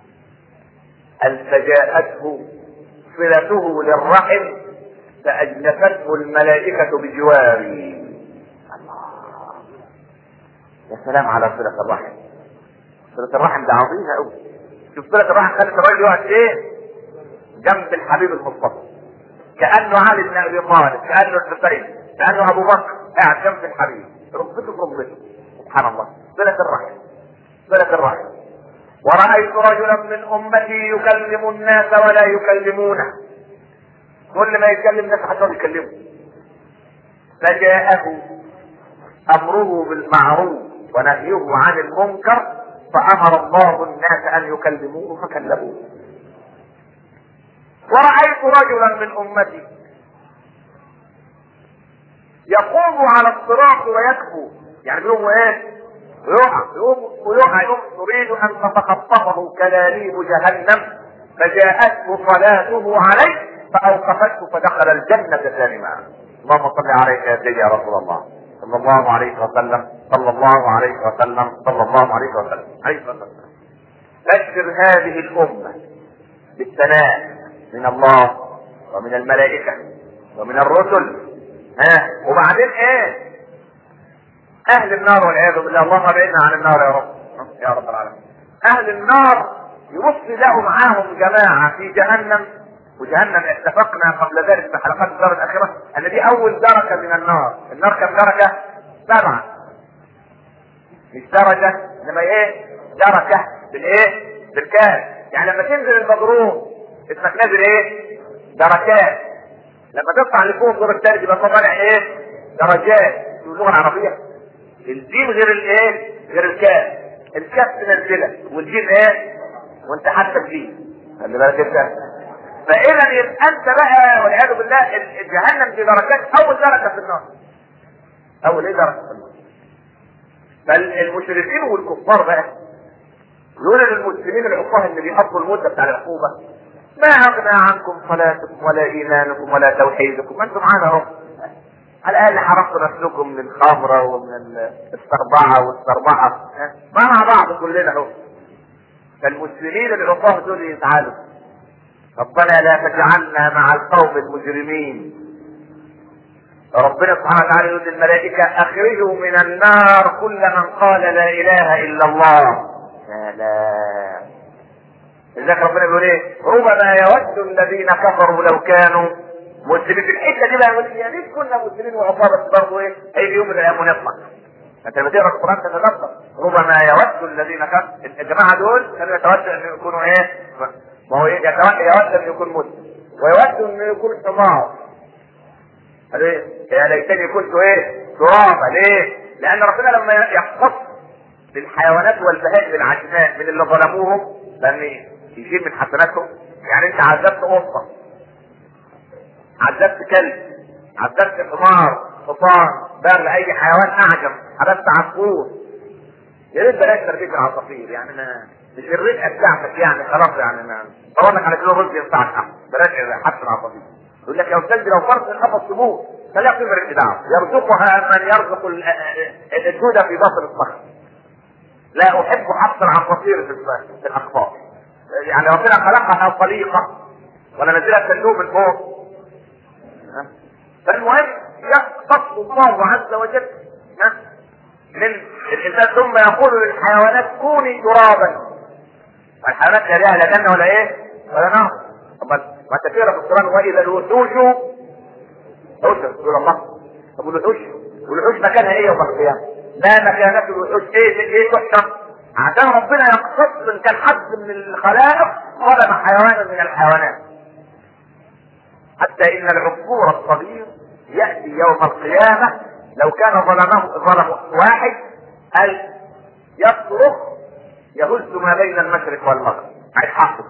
فجاءته صلته للرحم فأجنفته الملائكة بجواره. الله، يا سلام على صلة الرحم. صلة الرحم ده عظيمة قوي. شوف صلة الرحم خلت الراجل يقعد ايه؟ جنب الحبيب المصطفى، كأنه علي بن ابي طالب، كأنه الحسين، كأنه ابو بكر قاعد جنب الحبيب، ركبته بركبته. سبحان الله، صلة الرحم، صلة الرحم. ورأيت رجلا من امتي يكلم الناس ولا يكلمونه. كل ما يتكلم الناس حتى يكلمه. فجاءه امره بالمعروف ونهيه عن المنكر فامر الله الناس ان يكلموه فكلموه. ورأيت رجلا من امتي يقوم على الصراط ويكفو، يعني بيقوم ايه؟ يقع يقوم ويقع يقوم تريد ان تتخطفه كلاليب جهنم، فجاءته صلاته عليه فاوقفته فدخل الجنة سالما. اللهم صل عليك يا سيدي يا رسول الله صلى الله عليه وسلم، صلى الله عليه وسلم، صلى الله عليه وسلم، عليه وسلم. بشر هذه الامة بالثناء من الله ومن الملائكة ومن الرسل. ها وبعدين ايه؟ اهل النار والعياذ بالله، اللهم ابعدنا عن النار يا رب يا رب العالمين. اهل النار يبص لقوا معاهم جماعة في جهنم، وجهنم اتفقنا قبل ذلك في حلقات الدار الاخرة ان دي اول درجة من النار. النار كم درجة؟ سبعة، مش درجة انما ايه؟ درجة بالايه؟ بالكاف. يعني لما تنزل البدروم اسمك نازل ايه؟ دركات. لما تطلع لفوق الدور الثالث يبقى طالع ايه؟ درجات. في اللغة العربية الجيم غير الايه؟ غير الكاف. الكاف تنزلك والجيم ايه؟ وانت حتى الجيم. خلي بالك انت. فاذا يبقى انت بقى والعياذ بالله جهنم دي دركات، اول درجة في النار. اول ايه درجة في النار. فالمشركين والكفار بقى يقولوا للمسلمين العصاه اللي بيقضوا المدة بتاع العقوبة: ما اغنى عنكم صلاتكم ولا ايمانكم ولا توحيدكم، ما انتم معانا اهو. على الاقل حرقتوا نفسكم من الخمره ومن السربعه والسربعه، ما مع بعض كلنا اهو. فالمسلمين العصاه دول يتعالوا: ربنا لا تجعلنا مع القوم المجرمين. ربنا سبحانه وتعالى يقول للملائكه: اخرجوا من النار كل من قال لا اله الا الله. سلام. لذلك ربنا بيقول ايه؟ ربما يود الذين كفروا لو كانوا مسلمين. في الحته دي بقى يقول يا ريت كنا مسلمين وعصابه، بس برضه ايه؟ هيجي يوم من الايام ونطلع. انت لما تقرا القران تتدبر: ربما يود الذين كفروا. الجماعه دول كانوا يتوجه ان يكونوا ايه؟ ما هو يود ان يكون مسلم ويود ان يكون حمار. ليه؟ يا ليتني كنت ايه؟ ترابا. ليه؟ لان ربنا لما يختص بالحيوانات والبهائم العجماء من اللي ظلموهم لان يشيل من حسناتهم. يعني انت عذبت قطه، عذبت كلب، عذبت حمار، حصان، بغل، اي حيوان اعجم، حبست عصفور، يا ريت بلاش تربيه العصافير، يعني ما مش الرزقه بتاعتك يعني خلاص، يعني ما دور لك على كيلو رز ينفعك احسن، بلاش حتى العصافير. يقول لك يا استاذ لو فرض الخمس سبوع فلا قيمه للابداع، يرزقها من يرزق الجودة في باطن الصخر. لا احب حبس العصافير في الاخبار، يعني ربنا خلقها طليقه ولا نزلها تنوب من فوق. فالمهم يختص الله عز وجل من الانسان ثم يقول للحيوانات كوني ترابا. الحيوانات لا لها لا جنه ولا ايه ولا نار. طب ما انت تقرا في القران واذا الوحوش حشر يقول الله. طب الوحوش والوحوش مكانها ايه يوم القيامه؟ ما مكانات الوحوش ايه ايه تحشر؟ عشان ربنا يقتص ان كان حد من الخلائق ظلم حيوانا من الحيوانات، حتى ان العصفور الصغير ياتي يوم القيامه لو كان ظلمه ظلم واحد قال يصرخ يهز ما بين المشرق والمغرب عايز حقه.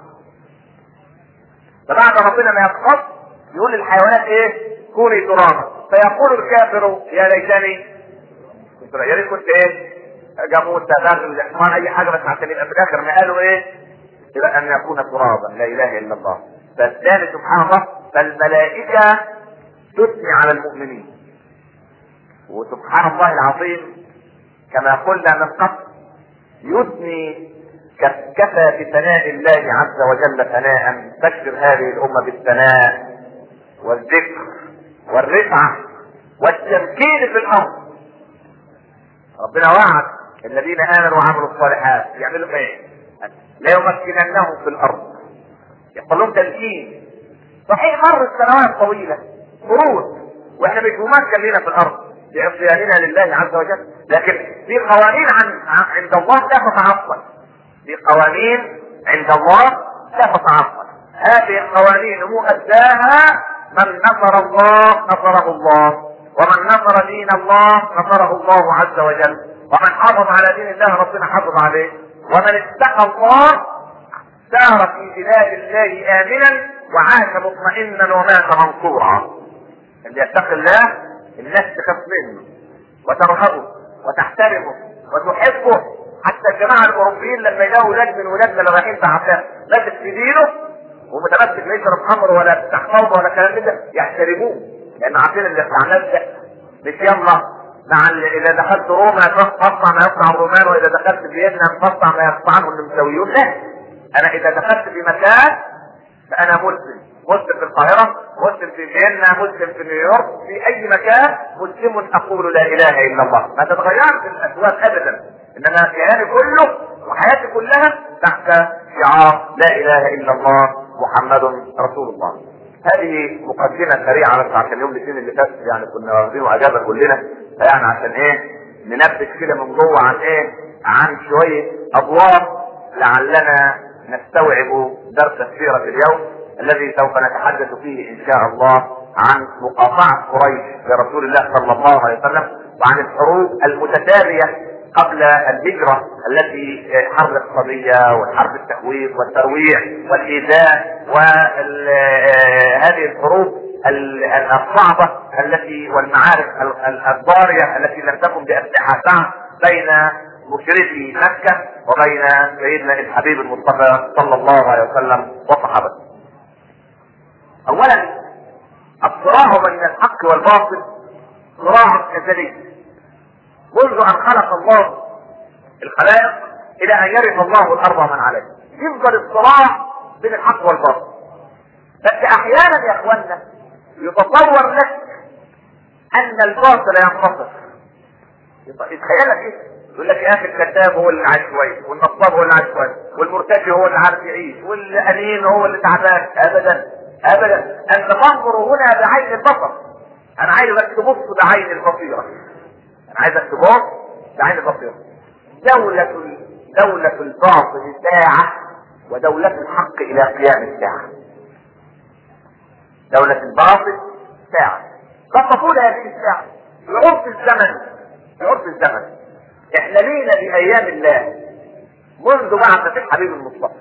فبعد ربنا ما يقتص يقول للحيوانات ايه؟ كوني ترابا. فيقول الكافر يا ليتني يا ريت كنت ايه؟ جاموسه بغل حمار اي حاجه، بس عشان يبقى في الاخر ما قالوا ايه؟ يبقى ان يكون ترابا. لا اله الا الله. فالثاني سبحان الله فالملائكه تثني على المؤمنين، وسبحان الله العظيم كما قلنا من قبل يثني كفى بثناء الله عز وجل ثناء. بشر هذه الامه بالثناء والذكر والرفعه والتمكين في الارض. ربنا وعد الذين امنوا وعملوا الصالحات يعملوا ايه؟ لا يمكننهم في الارض، يحصل لهم تمكين. صحيح مرت سنوات طويله قرون واحنا مش ممكن لنا في الارض بعصياننا لله عز وجل، لكن في قوانين عن عند الله لا تتعطل. في قوانين عند الله لا تتعطل. هذه القوانين مؤداها من نصر الله نصره الله، ومن نصر دين الله نصره الله عز وجل، ومن حافظ على دين الله ربنا حافظ عليه، ومن اتقى الله سار في بلاد الله آمنا وعاش مطمئنا ومات منصورا. اللي يتقي الله الناس تخاف منه وترهبه وتحترمه وتحبه. حتى الجماعه الاوروبيين لما يلاقوا ولاد من ولادنا اللي رايحين بعثات ماسك في دينه ومتمسك لا يشرب خمر ولا تحفظ ولا كلام من ده يحترموه، لان عارفين ان الاستعمال ده مش يلا مع اذا دخلت روما تقطع ما يقطع الرومان، واذا دخلت فيتنام تقطع ما يقطعه النمساويون. لا، انا اذا دخلت في مكان فانا مسلم، مسلم في القاهره، مسلم في فيينا، مسلم في نيويورك، في اي مكان مسلم اقول لا اله الا الله. ما تتغيرش الاسواق ابدا، انما كياني كله وحياتي كلها تحت شعار لا اله الا الله محمد رسول الله. هذه مقدمه سريعه بس عشان يوم الاثنين اللي فات يعني كنا واخدينه اجازه كلنا، فيعني عشان ايه ننبه كده من جوه عن ايه عن شويه ابواب لعلنا نستوعب درس السيره اليوم الذي سوف نتحدث فيه ان شاء الله عن مقاطعه قريش لرسول الله صلى الله عليه وسلم، وعن الحروب المتتاليه قبل الهجرة التي حرب الاقتصادية والحرب التهويد والترويع والإيذاء وهذه الحروب الصعبة التي والمعارك الضارية التي لم تكن بأسلحة بعد بين مشركي مكة وبين سيدنا الحبيب المصطفى صلى الله عليه وسلم وصحابته. أولا الصراع بين الحق والباطل صراع أزلي منذ ان خلق الله الخلائق الى ان يرث الله الارض من عليه. يفضل الصراع بين الحق والباطل، بس احيانا يا اخوانا يتصور لك ان الباطل ينتصر. يتخيلك ايه؟ يقول لك يا اخي الكذاب هو اللي عايش كويس، والنصاب هو اللي عايش كويس، والمرتشي هو اللي عارف يعيش، والامين هو اللي تعبان. ابدا ابدا، انت تنظر هنا بعين البصر. انا عايزك تبص بعين البصيره، انا عايزك تبص بعين البصيره. دولة دولة الباطل ساعة ودولة الحق الى قيام الساعة. دولة الباطل ساعة قد تطول هذه الساعة في عرف الزمن. في عرف الزمن احنا لينا بايام الله منذ بعثة الحبيب المصطفى،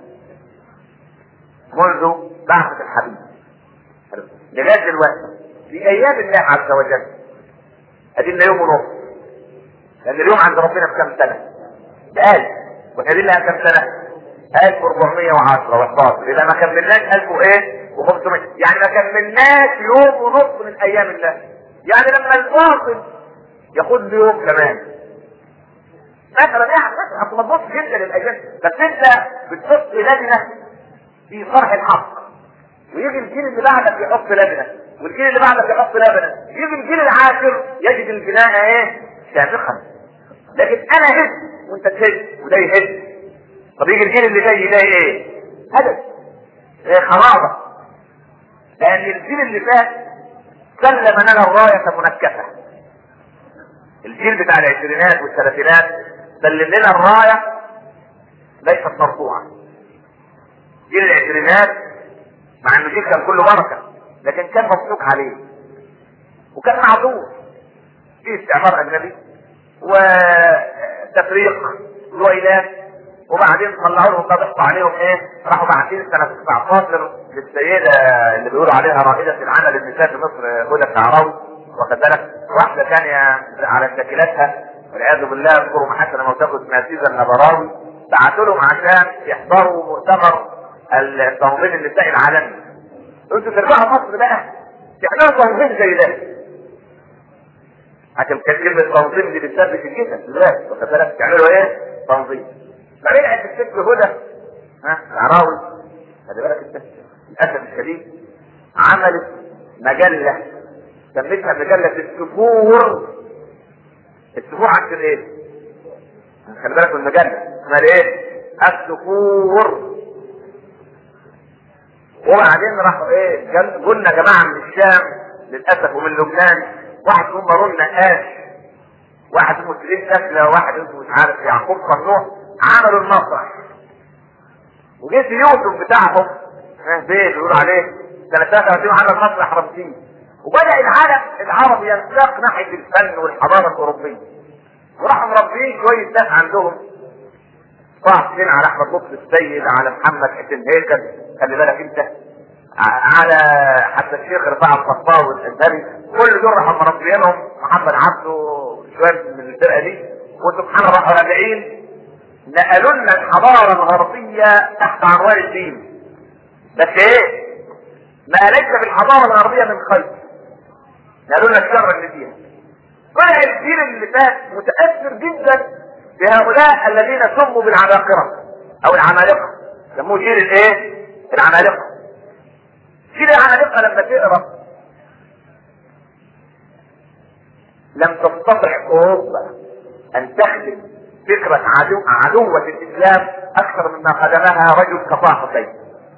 منذ بعثة الحبيب لغاية دلوقتي في ايام الله عز وجل. ادينا يوم ونص، لان اليوم عند ربنا بكم سنة؟ بألف، وكلنا كم سنة؟ ألف وأربعمية وعشرة وحداشر، إذا ما كملناش ألف وإيه؟ وخمسمية، يعني ما كملناش يوم ونص من أيام الله. يعني لما الباطل ياخد له يوم كمان مثلا، يعني مثلا ما تبص جدا للأيام، بس أنت بتحط لجنة في صرح الحق، ويجي الجيل اللي بعدك يحط لجنة، والجيل اللي بعدك يحط لجنة، يجي الجيل العاشر يجد البناء ايه؟ شامخا. لكن انا هد وانت تهد وده يهد، طب يجي الجيل اللي جاي يلاقي ايه؟ هدف، ايه؟ خرابة. لان الجيل اللي فات سلم لنا الراية منكسة، الجيل بتاع العشرينات والثلاثينات سلم لنا الراية ليست مرفوعة. جيل العشرينات مع انه جيل كان كله بركة، لكن كان ممسوك عليه وكان معذور في استعمار اجنبي وتفريق وإله، وبعدين طلعوا لهم ضغطوا عليهم ايه؟ راحوا باعتين سنة تسعتاشر للسيدة اللي بيقولوا عليها رائدة العمل النساء في مصر هدى الشعراوي، واخد بالك؟ واحدة ثانية على شكلتها والعياذ بالله اذكروا محسن موتاكم اسمها سيزا النبراوي، بعتوا لهم عشان يحضروا مؤتمر التنظيم النسائي العالمي. انتوا ترجعوا مصر بقى تعملوا تنظيم زي ده، عشان كلمة التنظيم اللي بتثبت الجسم لا واخد بالك؟ تعملوا ايه؟ تنظيم. فرجعت الست هدى ها العراوي، خلي بالك الست للاسف الشديد عملت مجلة سميتها مجلة السفور. السفور عكس ايه؟ خلي بالك من المجلة اسمها ايه؟ السفور. وبعدين راحوا ايه؟ قلنا جماعة من الشام للاسف ومن لبنان، واحد اسمه مارون نقاش، واحد اسمه سليم سكلة، واحد اسمه مش عارف يعقوب صنوع، عملوا المسرح. وجيت يوسف بتاعهم بيت يقولوا عليه سنة ثلاثة وثلاثين عمل مسرح رمسيس، وبدأ العالم العربي ينساق ناحية الفن والحضارة الأوروبية، وراحوا مربيين شوية ناس عندهم صاحبين على أحمد لطفي السيد، على محمد حسين هيكل، خلي بالك أنت، على حتى الشيخ رفاعة الصفاوي الأزهري، كل دول راحوا مربيينهم، محمد عبده شوية من الفرقة دي، وسبحان الله راحوا راجعين نقلوا لنا الحضارة الغربية تحت عنوان الدين. بس ايه؟ ما ليس بالحضارة الغربية من خير، نقلوا لنا الشر اللي فيها. طلع الجيل اللي فات متأثر جدا بهؤلاء الذين سموا بالعباقرة او العمالقة، سموه جيل الايه؟ العمالقة. جيل العمالقة لما تقرأ لم تستطع اوروبا ان تخدم فكرة عدو عدوة الاسلام اكثر مما خدمها رجل كطه حسين.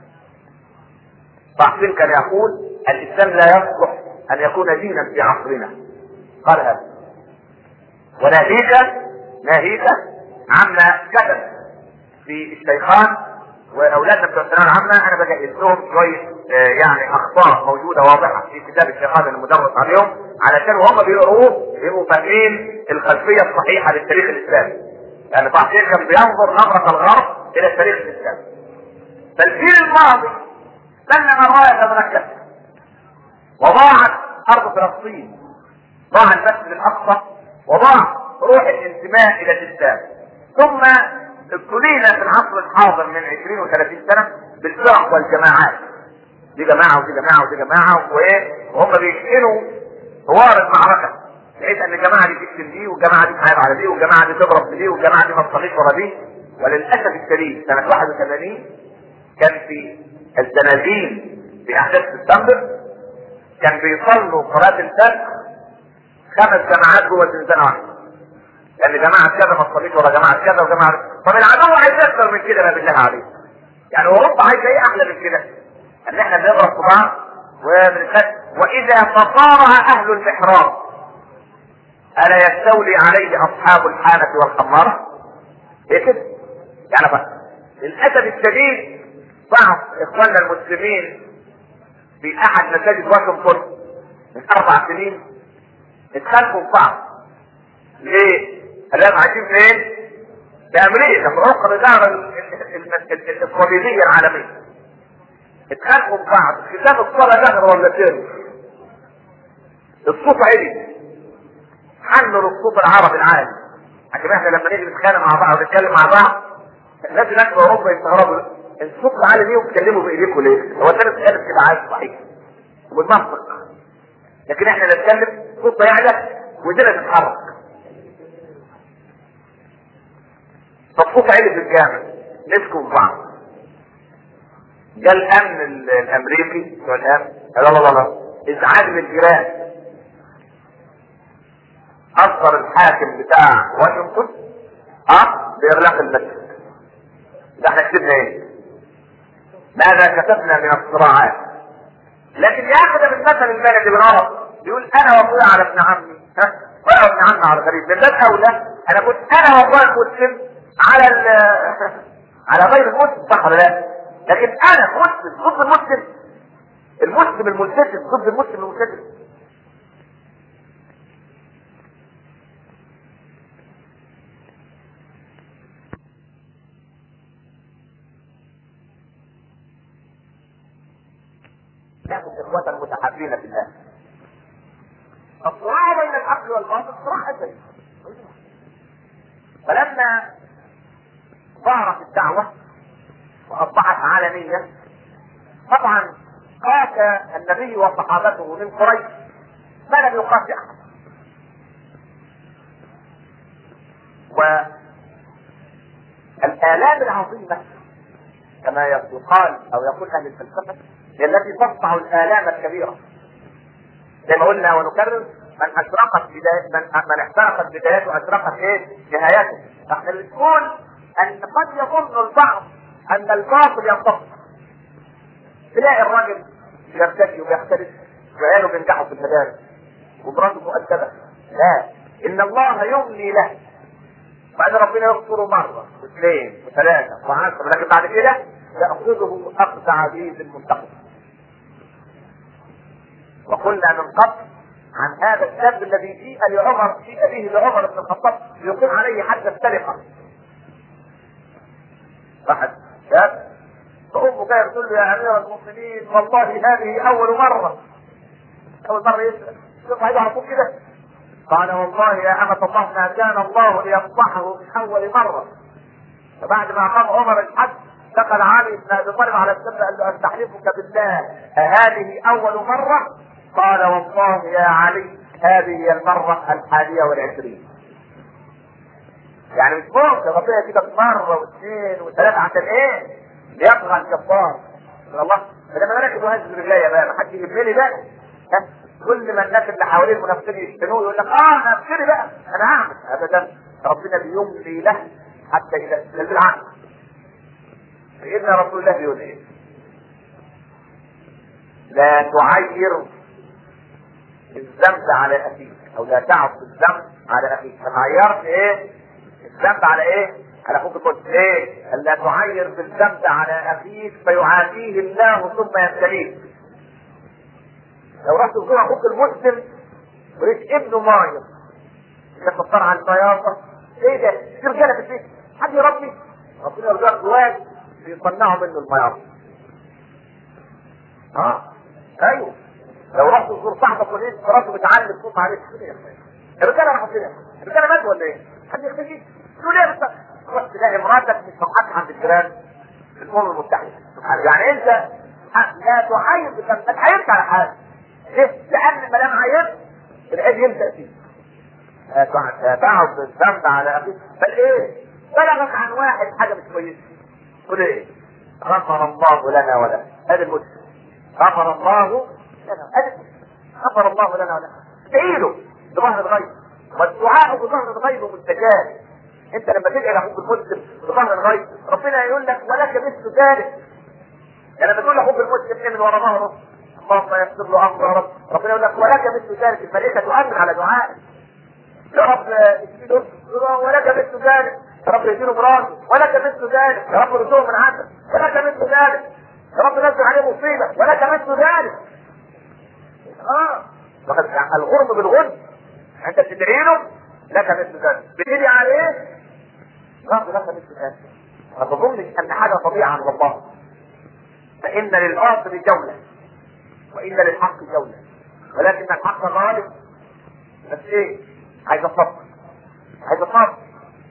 طه حسين كان يقول الاسلام لا يصلح ان يكون دينا في عصرنا، قال هذا. وناهيك ناهيك عما كتب في الشيخان واولادنا بتوع الثانويه العامه، انا بجهز لهم شويه آه يعني اخطاء موجوده واضحه في كتاب الشيخان المدرس عليهم، علشان وهم بيقروه يبقوا فاهمين الخلفيه الصحيحه للتاريخ الاسلامي. لان يعني طه حسين كان بينظر نظره الغرب الى التاريخ الاسلامي. فالجيل الماضي سلم الرايه المنكسه وضاعت ارض فلسطين، ضاع المسجد الاقصى، وضاع روح الانتماء الى الاسلام. ثم ابتلينا في العصر الحاضر من عشرين وثلاثين سنة بالفرق والجماعات، دي جماعة ودي جماعة ودي جماعة، وايه وهم بيشكلوا حوار المعركة، بحيث ان الجماعة دي تشتم دي والجماعة دي تحارب على دي والجماعة دي تضرب بدي والجماعة دي ما تصليش ورا دي. وللأسف الشديد سنة واحد وثمانين كان في الزنازين في احداث سبتمبر كان بيصلوا صلاة الفجر خمس جماعات جوه زنزانة واحدة، لان جماعة كذا ما تصليش ورا جماعة كذا وجماعة. طب العدو عايز اكثر من كده لا بالله عليك، يعني اوروبا عايزه ايه احلى من كده؟ ان احنا بنضرب في بعض وبنخد. واذا تصارع اهل المحراب الا يستولي عليه اصحاب الحانة والخمارة؟ هي كده يعني. بقى للاسف الشديد بعض اخواننا المسلمين في احد مساجد واشنطن من اربع سنين اتخانقوا في بعض. ليه؟ الان عايشين فين؟ في امريكا في عقر الاداره الصليبيه العالميه. اتخانقوا في بعض كتاب الصلاه جهر ولا سر؟ الصوت عالي، حلوا الصوت العربي العالي، عشان احنا لما نيجي نتخانق مع بعض ونتكلم مع بعض الناس هناك في اوروبا يستغربوا انتوا صوتكم عالي ليه وبتتكلموا بايديكم ليه؟ هو الناس قالت كده عادي صحيح وبالمنطق، لكن احنا نتكلم صوتنا يعلى وايدينا تتحرك. فالصوت عالي في الجامع مسكوا في بعض. جاء الامن الامريكي بتوع الامن قال لا لا لا ازعاج للجيران. اصدر الحاكم بتاع واشنطن اه باغلاق المسجد. ده احنا كتبنا ايه؟ ماذا كتبنا من الصراعات؟ لكن ياخذ بالمثل البلدي بالغلط يقول انا وابويا على ابن عمي ها وانا وابن عمي على غريب. من باب اولى انا كنت انا وابويا المسلم على على غير المسلم صح ولا لا؟ لكن انا مسلم ضد المسلم، المسلم الملتزم ضد المسلم الملتزم. ناخذ اخوة المتحابين في الله. الصراع بين الحق والباطل صراع ازلي. فلما ظهرت الدعوة واصبحت عالمية طبعا قاس النبي وصحابته من قريش ما لم يقاس احد. والآلام العظيمة كما يقال او يقول اهل الفلسفة هي التي تصنع الآلام الكبيرة. زي ما قلنا ونكرر من اشرقت بداية من, من احترقت بدايته اشرقت ايه نهايته. فاحنا بنقول ان قد يظن البعض ان الباطل ينتصر. تلاقي الراجل يرتدي ويختلف وعياله بينجحوا في المدارس ومراته مؤدبة. لا، ان الله يملي له بعد ربنا يغفره مرة واثنين وثلاثة وعشرة، لكن بعد كده يأخذه أخذ عزيز منتقم. وقلنا من قبل عن هذا الشاب الذي جيء لعمر جيء به لعمر بن الخطاب يقيم عليه حد السرقة. واحد شاب فأمه جاية تقول له يا أمير المؤمنين والله هذه أول مرة أول مرة يسرق. شوف هيدا على طول كده. قال والله يا أمة الله ما كان الله ليفضحه من أول مرة. فبعد ما قام عمر الحج دخل علي بن ابي طالب على السبع قال له استحلفك بالله هذه اول مره؟ قال والله يا علي هذه هي المره الحادية والعشرين. يعني مش ممكن ربنا كده مره واثنين وثلاثه عشان ايه؟ ليطغى الجبار. الله فلما ركبوا هذه الرجايه بقى ما حد يهمني بقى. كل ما الناس اللي حواليه المنافقين يشتموه يقول لك اه انا ابتدي بقى انا هعمل ابدا. ربنا بيملي له حتى اذا بالعقل. سيدنا رسول الله بيقول ايه؟ لا تعير الذنب على اخيك او لا تعص الذنب على اخيك. فعيرت ايه؟ الذنب على ايه؟ على اخوك القدس. ايه؟ لا تعير بالذنب على اخيك فيعافيه الله ثم يبتليك. لو رحت تزور اخوك المسلم ولقيت ابنه ماير تفكر عن البياضه ايه ده؟ في رجاله في البيت حد يربي؟ ربنا يرزقك جواز بيصنعوا منه المياه. اه ايوه لو رحت تزور صاحبك ولقيت مراته بتعلم صوت عليك الرجاله راحوا فين؟ الرجاله ماتوا ولا ايه؟ حد يختفي؟ تقول ايه بس؟ تروح تلاقي مراتك مش مضحكه عند الجيران في الامم المتحده. يعني انت لا تعاير بذنب، ما تعايرش على حاجه. ليه؟ لان ما دام عايرت العيب يبدا فيه. تعب الذنب على اخيك بل ايه؟ بلغك عن واحد حاجه مش كويسه قل ايه؟ غفر الله لنا ولا هذا المسلم. غفر الله لنا هذا غفر الله لنا ولا ادعي له بظهر الغيب. والدعاء بظهر الغيب مستجاب. انت لما تدعي لاخوك المسلم بظهر الغيب ربنا يقول لك ولك مثل ذلك. يعني لما تقول لاخوك المسلم من ورا ظهره اللهم يسر له امره يا رب ربنا يقول لك ولك مثل ذلك. الملائكه تؤمن على دعائك يا رب يديله ولك مثل ذلك يا رب يديله مراته ولك مثل ذلك يا رب رزقه من عندك ولك مثل ذلك يا رب نزل عليه مصيبه ولك مثل ذلك. اه الغرم بالغرم انت بتدعي له لك مثل ذلك بتدعي عليه رب لك مثل ذلك. ما تظنش ان حاجه طبيعه عند الله. فان للباطل جوله وان للحق جوله ولكن الحق غالب. بس ايه؟ عايز صبر عايز صبر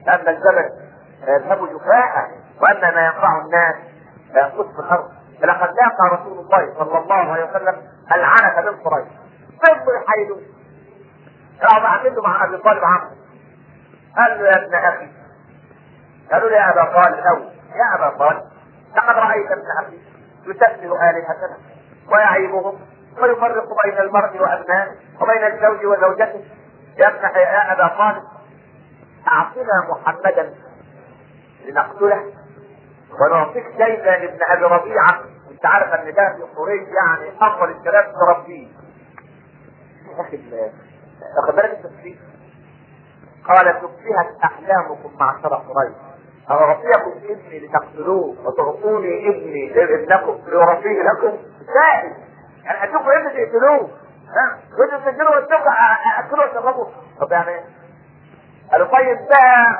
أن الجبل يذهب جفاء وأن ما ينفع الناس لا ينقص في الأرض. فلقد لاقى رسول الله صلى الله عليه وسلم العنة من قريش فضلوا يحايلوه. راحوا عاملوا مع أبي طالب عمرو قال له يا ابن أخي، قالوا له يا أبا طالب الأول يا أبا طالب لقد رأيت ابن أخي يسفه آلهتنا ويعيبهم ويفرق بين المرء وأبنائه وبين الزوج وزوجته. يا ابن يا أبا طالب أعطنا محمدا لنقتله ونعطيك شيبة لابن أبي ربيعة. أنت عارف أن ده في قريش يعني أفضل الكلام تربيه. يا أخي أخذ بالك التفسير. قال تفسهت أحلامكم معشر قريش أربيكم ابني لتقتلوه وتعطوني ابني ابنكم ليربيه لكم سائل. يعني أدوكم ابني تقتلوه ها وانتوا تسجلوا وانتوا أكلوا وتشربوا. طب يعني ايه؟ قالوا طيب ده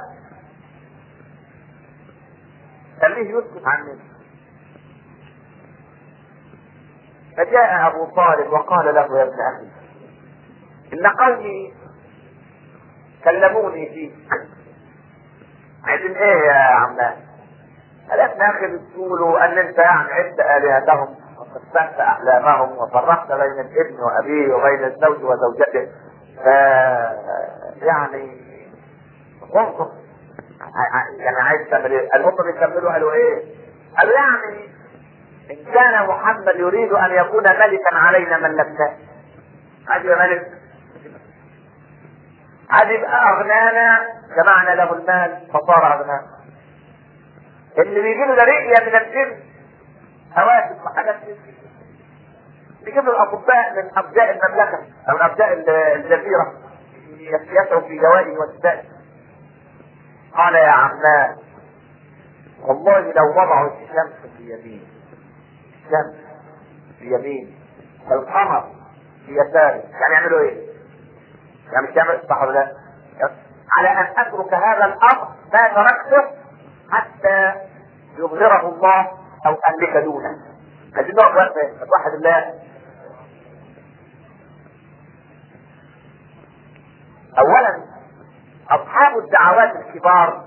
خليه يسكت عننا. فجاء أبو طالب وقال له يا ابن أخي إن قومي كلموني فيك. عايزين ايه يا عمال؟ قال يا ابن اخي بتقولوا ان انت يعني عدت الهتهم وقسمت احلامهم وفرقت بين الابن وابيه وبين الزوج وزوجته. ف يعني انظر يعني عايز تعمل ايه؟ هم بيكملوا قالوا ايه؟ قالوا يعني ان كان محمد يريد ان يكون ملكا علينا ملكناه. عايز يبقى ملك؟ عايز يبقى اغنانا جمعنا له المال فصار اغنانا. اللي بيجي له ده رئيه من الجن هواتف وحاجات بيجيب له الاطباء من ابداء المملكه او من ابداء الجزيره يسعوا في جوائز والسائل. قال يا عماه والله لو وضعوا الشمس في يمين الشمس في يمين والقمر في يسار يعني يعملوا ايه؟ يعني مش يعمل صح ولا لا؟ على ان اترك هذا الامر ما تركته حتى يظهره الله او املك دونه. عايزين نقعد وقت واحد الله. اولا اصحاب الدعوات الكبار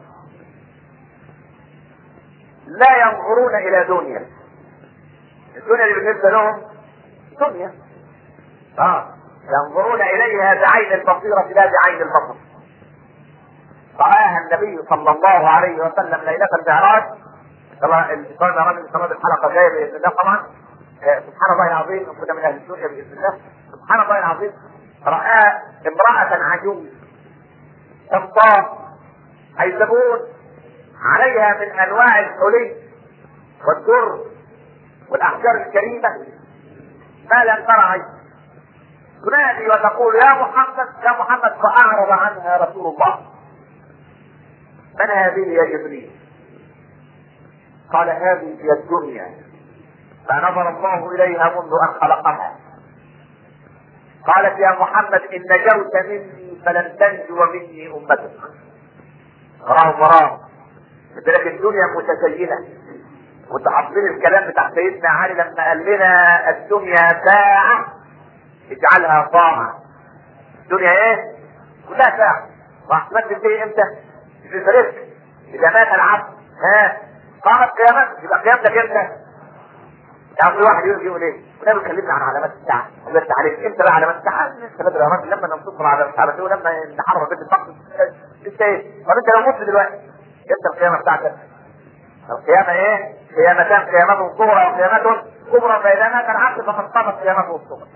لا ينظرون الى دنيا. الدنيا اللي بالنسبه لهم دنيا اه ينظرون اليها بعين البصيره لا بعين البصر. رآها النبي صلى الله عليه وسلم ليلة المعراج. طبعا المعراج من صلاة الحلقة جاية بإذن الله طبعا. سبحان الله العظيم كنا من أهل الدنيا بإذن الله. سبحان الله العظيم رأى امرأة عجوز تمطاط حيزبون عليها من أنواع الحلي والدر والأحجار الكريمة ما لم ترى عين. تنادي وتقول يا محمد يا محمد فأعرض عنها رسول الله. من هذه يا جبريل؟ قال هذه هي الدنيا فنظر الله اليها منذ ان خلقها. قالت يا محمد ان نجوت مني فلن تنجو مني امتك. راهم وراهم لك الدنيا متزينه. وانتوا حافظين الكلام بتاع سيدنا علي لما قال لنا الدنيا ساعه اجعلها طاعه. الدنيا ايه؟ كلها ساعه. واحمد تنتهي امتى؟ في الرزق. اذا مات العبد ها قامت قيامته. يبقى قيامتك امتى؟ يعني واحد يجي يقول ايه؟ وده بيكلمنا عن علامات الساعه. قلت عليك امتى بقى علامات الساعه؟ لسه بدري يا راجل لما ننتصر على الحرب ولما نحرر بيت الضغط لسه ايه؟ طب انت لو مت دلوقتي امتى القيامه بتاعتك؟ القيامه ايه؟ قيامتان قيامته الصغرى وقيامته الكبرى. فاذا مات العبد فقد قامت قيامته الصغرى.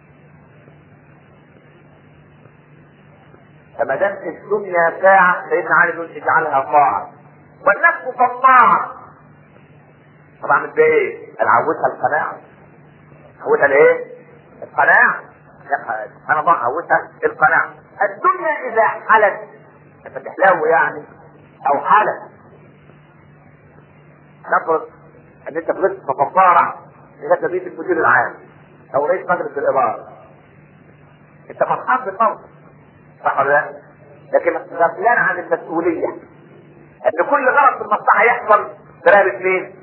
فما دام الدنيا ساعة سيدنا علي يقول اجعلها طاعة. والنفس طماعة. طبعا مش بايه؟ العودها القناعة. عودها الايه؟ القناعة. سبحان الله عودها القناعة. الدنيا اذا حلت لما تحلو يعني او حلت نفرض ان انت فضلت تتصارع لغايه بيت المدير العام او رئيس مجلس الاداره. انت فرحان بالموت صح ولا لا؟ لكن غفلان عن المسؤوليه ان كل غلط في المصلحه يحصل برقبه مين؟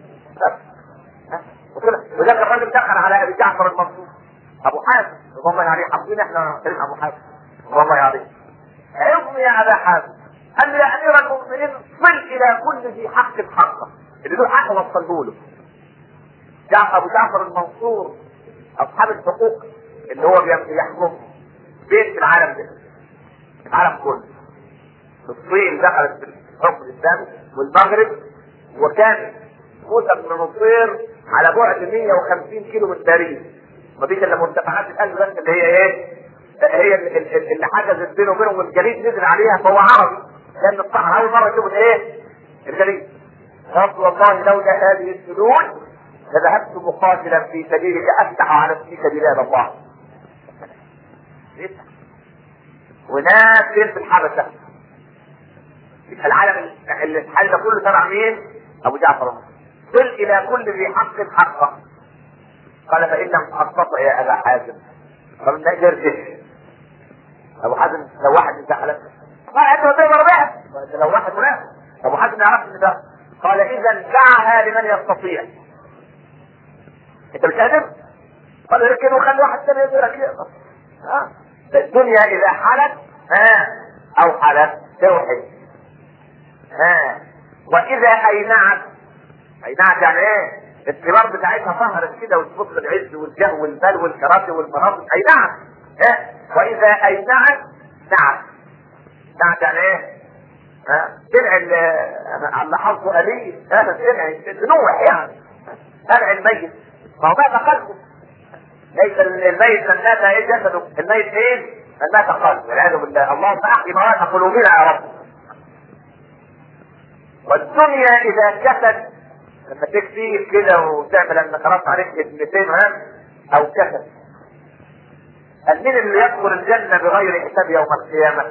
وذلك الراجل دخل على ابي جعفر المنصور ابو حاتم والله يعني حافظين احنا كلمه ابو حاتم والله يعني ابني يا ابا حاتم قال له يا امير المؤمنين صل الى كل ذي حق حقه، اللي له حق وصله له. جعفر ابو جعفر المنصور اصحاب الحقوق اللي هو بيحكم بيت في العالم ده، العالم كله. الصين دخلت في الحكم الاسلامي والمغرب، وكان موسى بن نصير على بعد مية وخمسين كيلو من باريس، مفيش الا مرتفعات القلب بس اللي هي ايه؟ هي اللي حجزت بينه وبينهم، والجليد نزل عليها، فهو عربي لان الصحراء اول مره يشوفوا ايه؟ الجليد. قال والله لولا هذه السدود لذهبت مقاتلا في سبيلك افتح على نفسك بلاد الله. وناس في الحبشه، العالم اللي الحال ده كله تبع مين؟ ابو جعفر. صل الى كل ذي حق حقه. قال فان لم تستطع يا ابا حازم فمن قدرتش. ابو حازم لو واحد انتحلت قال انت تقدر بها، لو واحد منافق ابو حازم يعرف ان ده. قال اذا دعها لمن يستطيع. انت مش قادر؟ قال اركن وخلي واحد ثاني يقدر كده. ها الدنيا اذا حلت ها او حلت توحد، ها واذا اينعت، اينعت يعني ايه؟ الثمار بتاعتها ظهرت كده وتبص العز والجاه والبال والكراسي والمناصب، اينعت. ها واذا اينعت نعت. نعت يعني ايه؟ ها سمع اللي حظه قليل، ها سمع تنوح يعني، سمع الميت. ما هو مات قلبه، ليس الميت من مات ايه جسده، الميت ايه؟ من مات قلبه والعياذ بالله. اللهم احيي موات قلوبنا يا رب. والدنيا اذا كسد، لما تكفي كده وتعمل ان خلاص عليك ابنتين ها او كسد، مين اللي يدخل الجنه بغير حساب يوم القيامه؟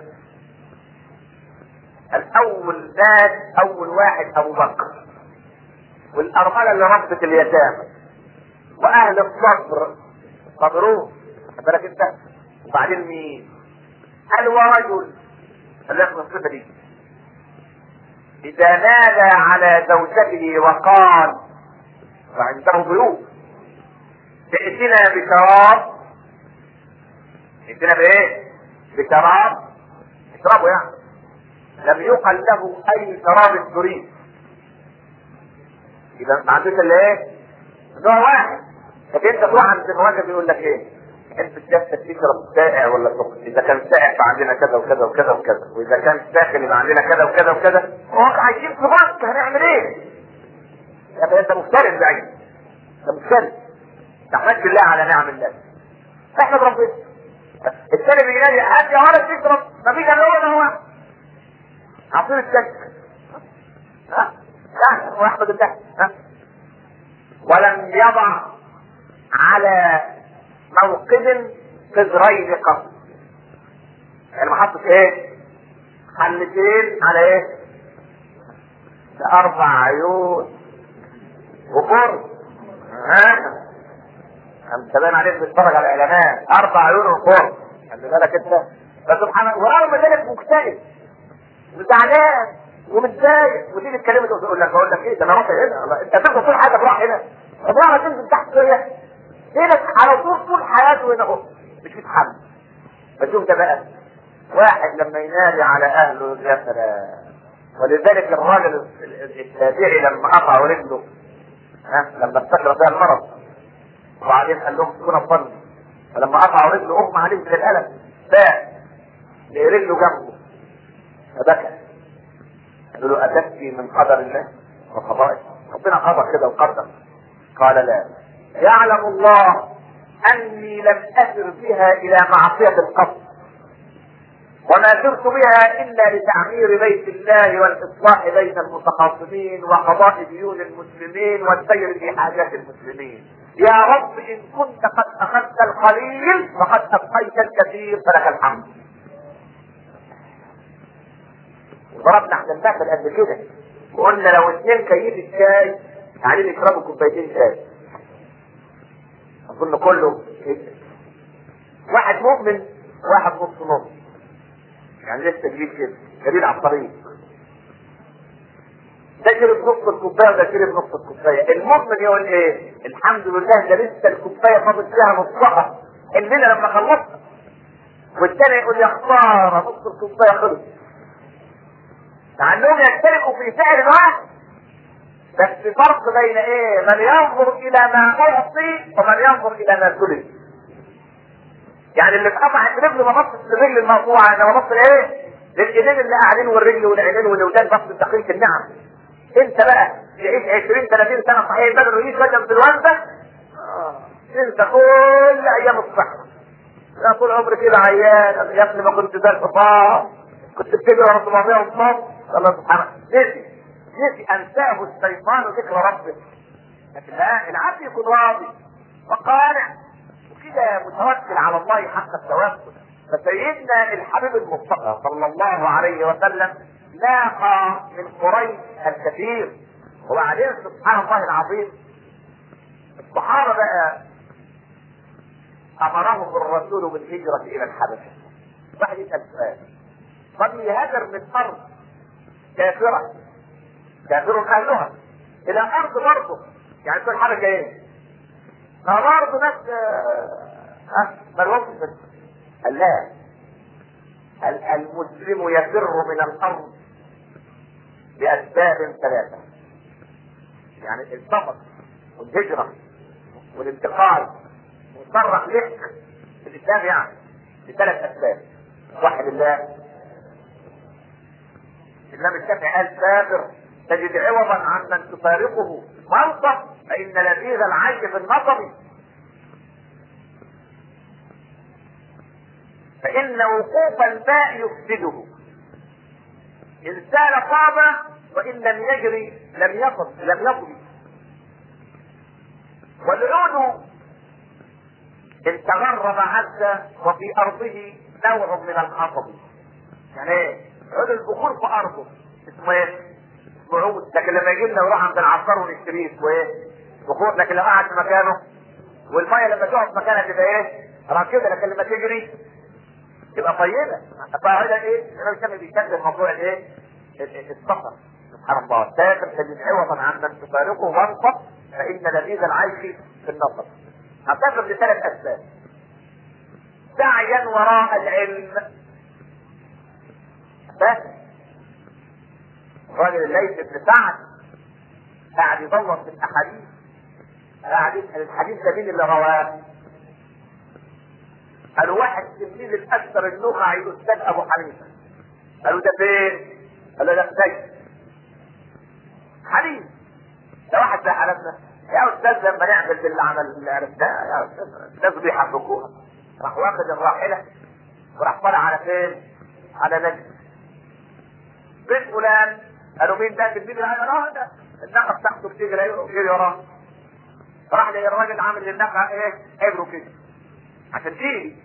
الاول ناس، اول واحد ابو بكر، والارمله اللي ربت اليتامى، واهل الصبر صبروه، خد بالك انت. وبعدين مين؟ قال ورجل، خلينا في الصفه دي، اذا نادى على زوجته وقال وعنده ضيوف ائتنا بشراب، ائتنا بايه؟ بشراب اشربوا يعني، لم يقل له اي شراب تريد. اذا ما عندوش الا ايه؟ نوع واحد. لكن انت تروح عند المواجهه يقول لك ايه؟ انت سيادتك تشرب سائع ولا سخن؟ اذا كان سائع فعندنا كذا وكذا وكذا وكذا، واذا كان ساخن يبقى عندنا كذا وكذا وكذا. هو عايشين في بنك، هنعمل ايه؟ يا اخي انت مفترض بعيد، انت مفترض. تحمد بالله على نعم الله. احمد ربنا. الثاني بينادي هات يا ولد تشرب، مفيش الا هو واحد. عصير الشك. ها؟ لا واحمد الله. ها؟ ولم يضع على موقد قدرين قط، يعني ما حطش ايه؟ حلتين على ايه؟ ده اربع عيون وقر. ها؟ انت باين عليك بتتفرج على اعلانات، اربع عيون وقر، خلي بالك انت. فسبحان الله، ورغم ذلك مكتئب وزعلان ومتضايق، وتيجي تكلمك وتقول لك بقول لك ايه؟ ده انا رحت هنا، انت تاخد طول حياتك راح هنا، عمرها ما تنزل تحت شويه هنا على طول طول حياته هنا اهو مش متحمل. فشوف ده بقى واحد لما ينادي على اهله يا سلام. ولذلك الراجل التابعي لما قطع رجله، ها لما استشرى فيها المرض وبعدين قال لهم سكون الظن، فلما قطع رجله اغمى عليه من الالم، فاق رجله جنبه فبكى. قالوا له اتبكي من قدر الله وقضائه؟ ربنا قضى كده وقدر. قال لا، يعلم الله اني لم اسر بها الى معصية القصد، وما سرت بها الا لتعمير بيت الله والاصلاح بين المتخاصمين وقضاء ديون المسلمين والسير في حاجات المسلمين. يا رب ان كنت قد اخذت القليل فقد ابقيت الكثير فلك الحمد. ضربنا احنا المثل قبل كده وقلنا لو اثنين كيف الشاي عليه يشربوا كوبايتين شاي، اظن كله واحد مؤمن واحد نص نص، يعني لسه جديد كده جديد على الطريق، ده شرب نص الكوبايه وده شرب نص الكوبايه. المؤمن يقول ايه؟ الحمد لله ده لسه الكوبايه فاضل فيها نصها الليله لما خلصت. والثاني يقول يا خساره نص الكوبايه خلص. مع انهم يشتركوا في فعل واحد، بس فرق بين ايه؟ من ينظر الى ما اعطي ومن ينظر الى ما سلب. يعني اللي اتقطعت رجله ما بصت للرجل المقطوعه، انما بص لايه؟ للايدين اللي قاعدين والرجل والعينين والودان، بص لتقييم النعم. انت بقى تعيش عشرين ثلاثين سنه صحيح بدل ويجي بدل في الوالده، اه انت كل ايام الصحه. لا طول عمري كده عيان يا ابني، ما كنت زي الحصان، كنت بتجري ورا سبعمية واتناشر. الله سبحانه نسي نسي انساه الشيطان ذكر ربه. لكن لا، العبد يكون راضي وقانع وكده متوكل على الله حق التوكل. فسيدنا الحبيب المصطفى صلى الله عليه وسلم لاقى من قريش الكثير، وبعدين سبحان الله العظيم الصحابه بقى امرهم الرسول بالهجره الى الحبشه. واحد يسال سؤال: قد يهاجر من ارض كافره كافر اهلها الى ارض برضه، يعني تقول الحبشه ايه؟ ما برضه ناس ها مالهمش. قال لا، المسلم يفر من الارض باسباب ثلاثه. يعني السفر والهجره والانتقال مصرح لك في الاسلام يعني بثلاث اسباب. واحد الله، الامام الشافعي قال: سافر تجد عوضا عمن تفارقه منصب، فان لذيذ العيش في النصب، فان وقوف الماء يفسده، ان سال طاب وان لم يجري لم يصب لم يصب، والعود ان تغرب عز وفي ارضه نوع من الحطب. يعني ايه؟ عود البخور في ارضه اسمه ايه؟ اسمه عود، لكن لما يجي لنا نروح عند العطار ونشتريه اسمه ايه؟ بخور. لكن لو قعد في مكانه، والميه لما تقعد في مكانها تبقى ايه؟ راكده، لكن لما تجري تبقى طيبه. فهذا ايه؟ انا مش بيشكل موضوع الايه؟ السفر. سبحان الله، سافر تجد عوضا عمن تفارقه وانصب، فان لذيذ العيش في النصب. هسافر لثلاث اسباب: سعيا وراء العلم. بس الراجل الليث بن سعد قاعد يدور في الاحاديث، قاعد يسال الحديث ده مين اللي رواه؟ قالوا واحد تلميذ الاكثر النخعي الاستاذ ابو حنيفه. قالوا ده فين؟ قالوا ده في حديث. ده واحد زي حالتنا يا استاذ لما نعمل باللي عمل عرفناه يا استاذ الناس بيحبكوها. راح واخد الراحله وراح طالع على فين؟ على نجد. بيت فلان. قالوا مين ده؟ تلميذ العيال ده الناقه بتاعته بتجري وجري وراه. راح لي الراجل عامل للناقه ايه؟ ابره كده عشان تيجي.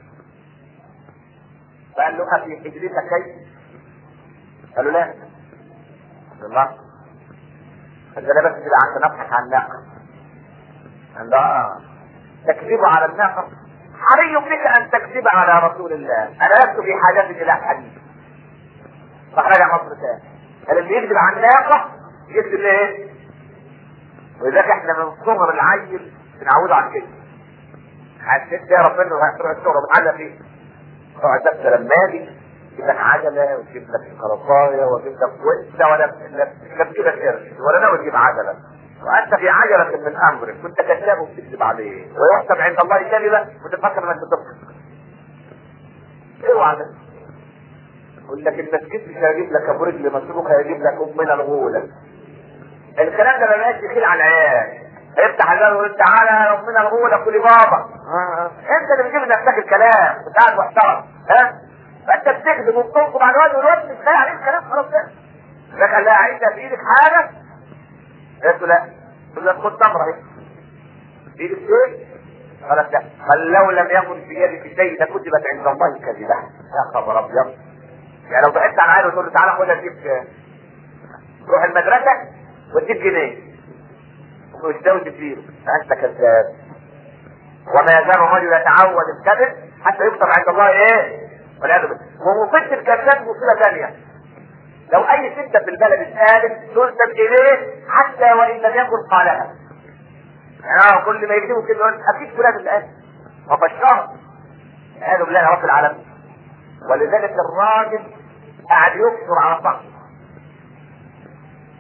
فقال له: افي حجرتك كيف؟ قالوا لا. قال الله فانا بس كده عشان اضحك على الناقه. قال اه تكذب على الناقه؟ حري بك ان تكذب على رسول الله، انا لست في حاجه الى حديث. راح راجع مصر تاني. قال اللي يكذب على الناقه يكذب ايه؟ ولذلك احنا من صغر العيل بنعوده على كده. حسيت تعرف انه هيحترق الشغل بتعلق فيه. اقعد بس لما اجي اجيب لك عجله واجيب لك خرطايه واجيب لك وانت ولا لا بتجيبك قرش ولا ناوي تجيب عجله، وانت في عجله من امرك كنت كذاب وبتكذب عليه ويحسب عند الله كذبه وتفكر انك بتصدق. اوعى ده. يقول لك المسكين مش هيجيب لك ابو رجل مسروق، هيجيب لك امنا الغوله. الكلام ده ما بقاش يخيل على العيال. افتح الباب وقول تعالى يا امنا الغوله كلي بابا. انت اللي بتجيب لنفسك الكلام بتاعك محترم. ها؟ فانت بتكذب وبتنصب على الواد والواد مش خايف عليه الكلام خلاص كده. لك لا عايزها في ايدك حاجه؟ قلت له لا. قلت له خد تمره اهي. في ايدك ايه؟ قالت لا. قال لو لم يكن في يدك شيء لكتبت عند الله كذبه. يا خبر ابيض. يعني لو بعدت عن عيل وتقول له تعالى خد اديك روح المدرسه واديك جنيه ومش داوي تديله، فانت كذاب. وما يزال الرجل يتعود الكذب حتى يكتب عند الله ايه؟ والعياذ بالله. ومصيبه الكذاب مصيبه ثانيه. لو اي ستة في البلد اتقالت تنسب اليه حتى وان لم يكن قالها. يعني كل ما يكتبوا كده يقول اكيد فلان اللي قال وبشرها. والعياذ بالله يا رب العالمين. ولذلك الراجل قاعد يكثر على صاحبه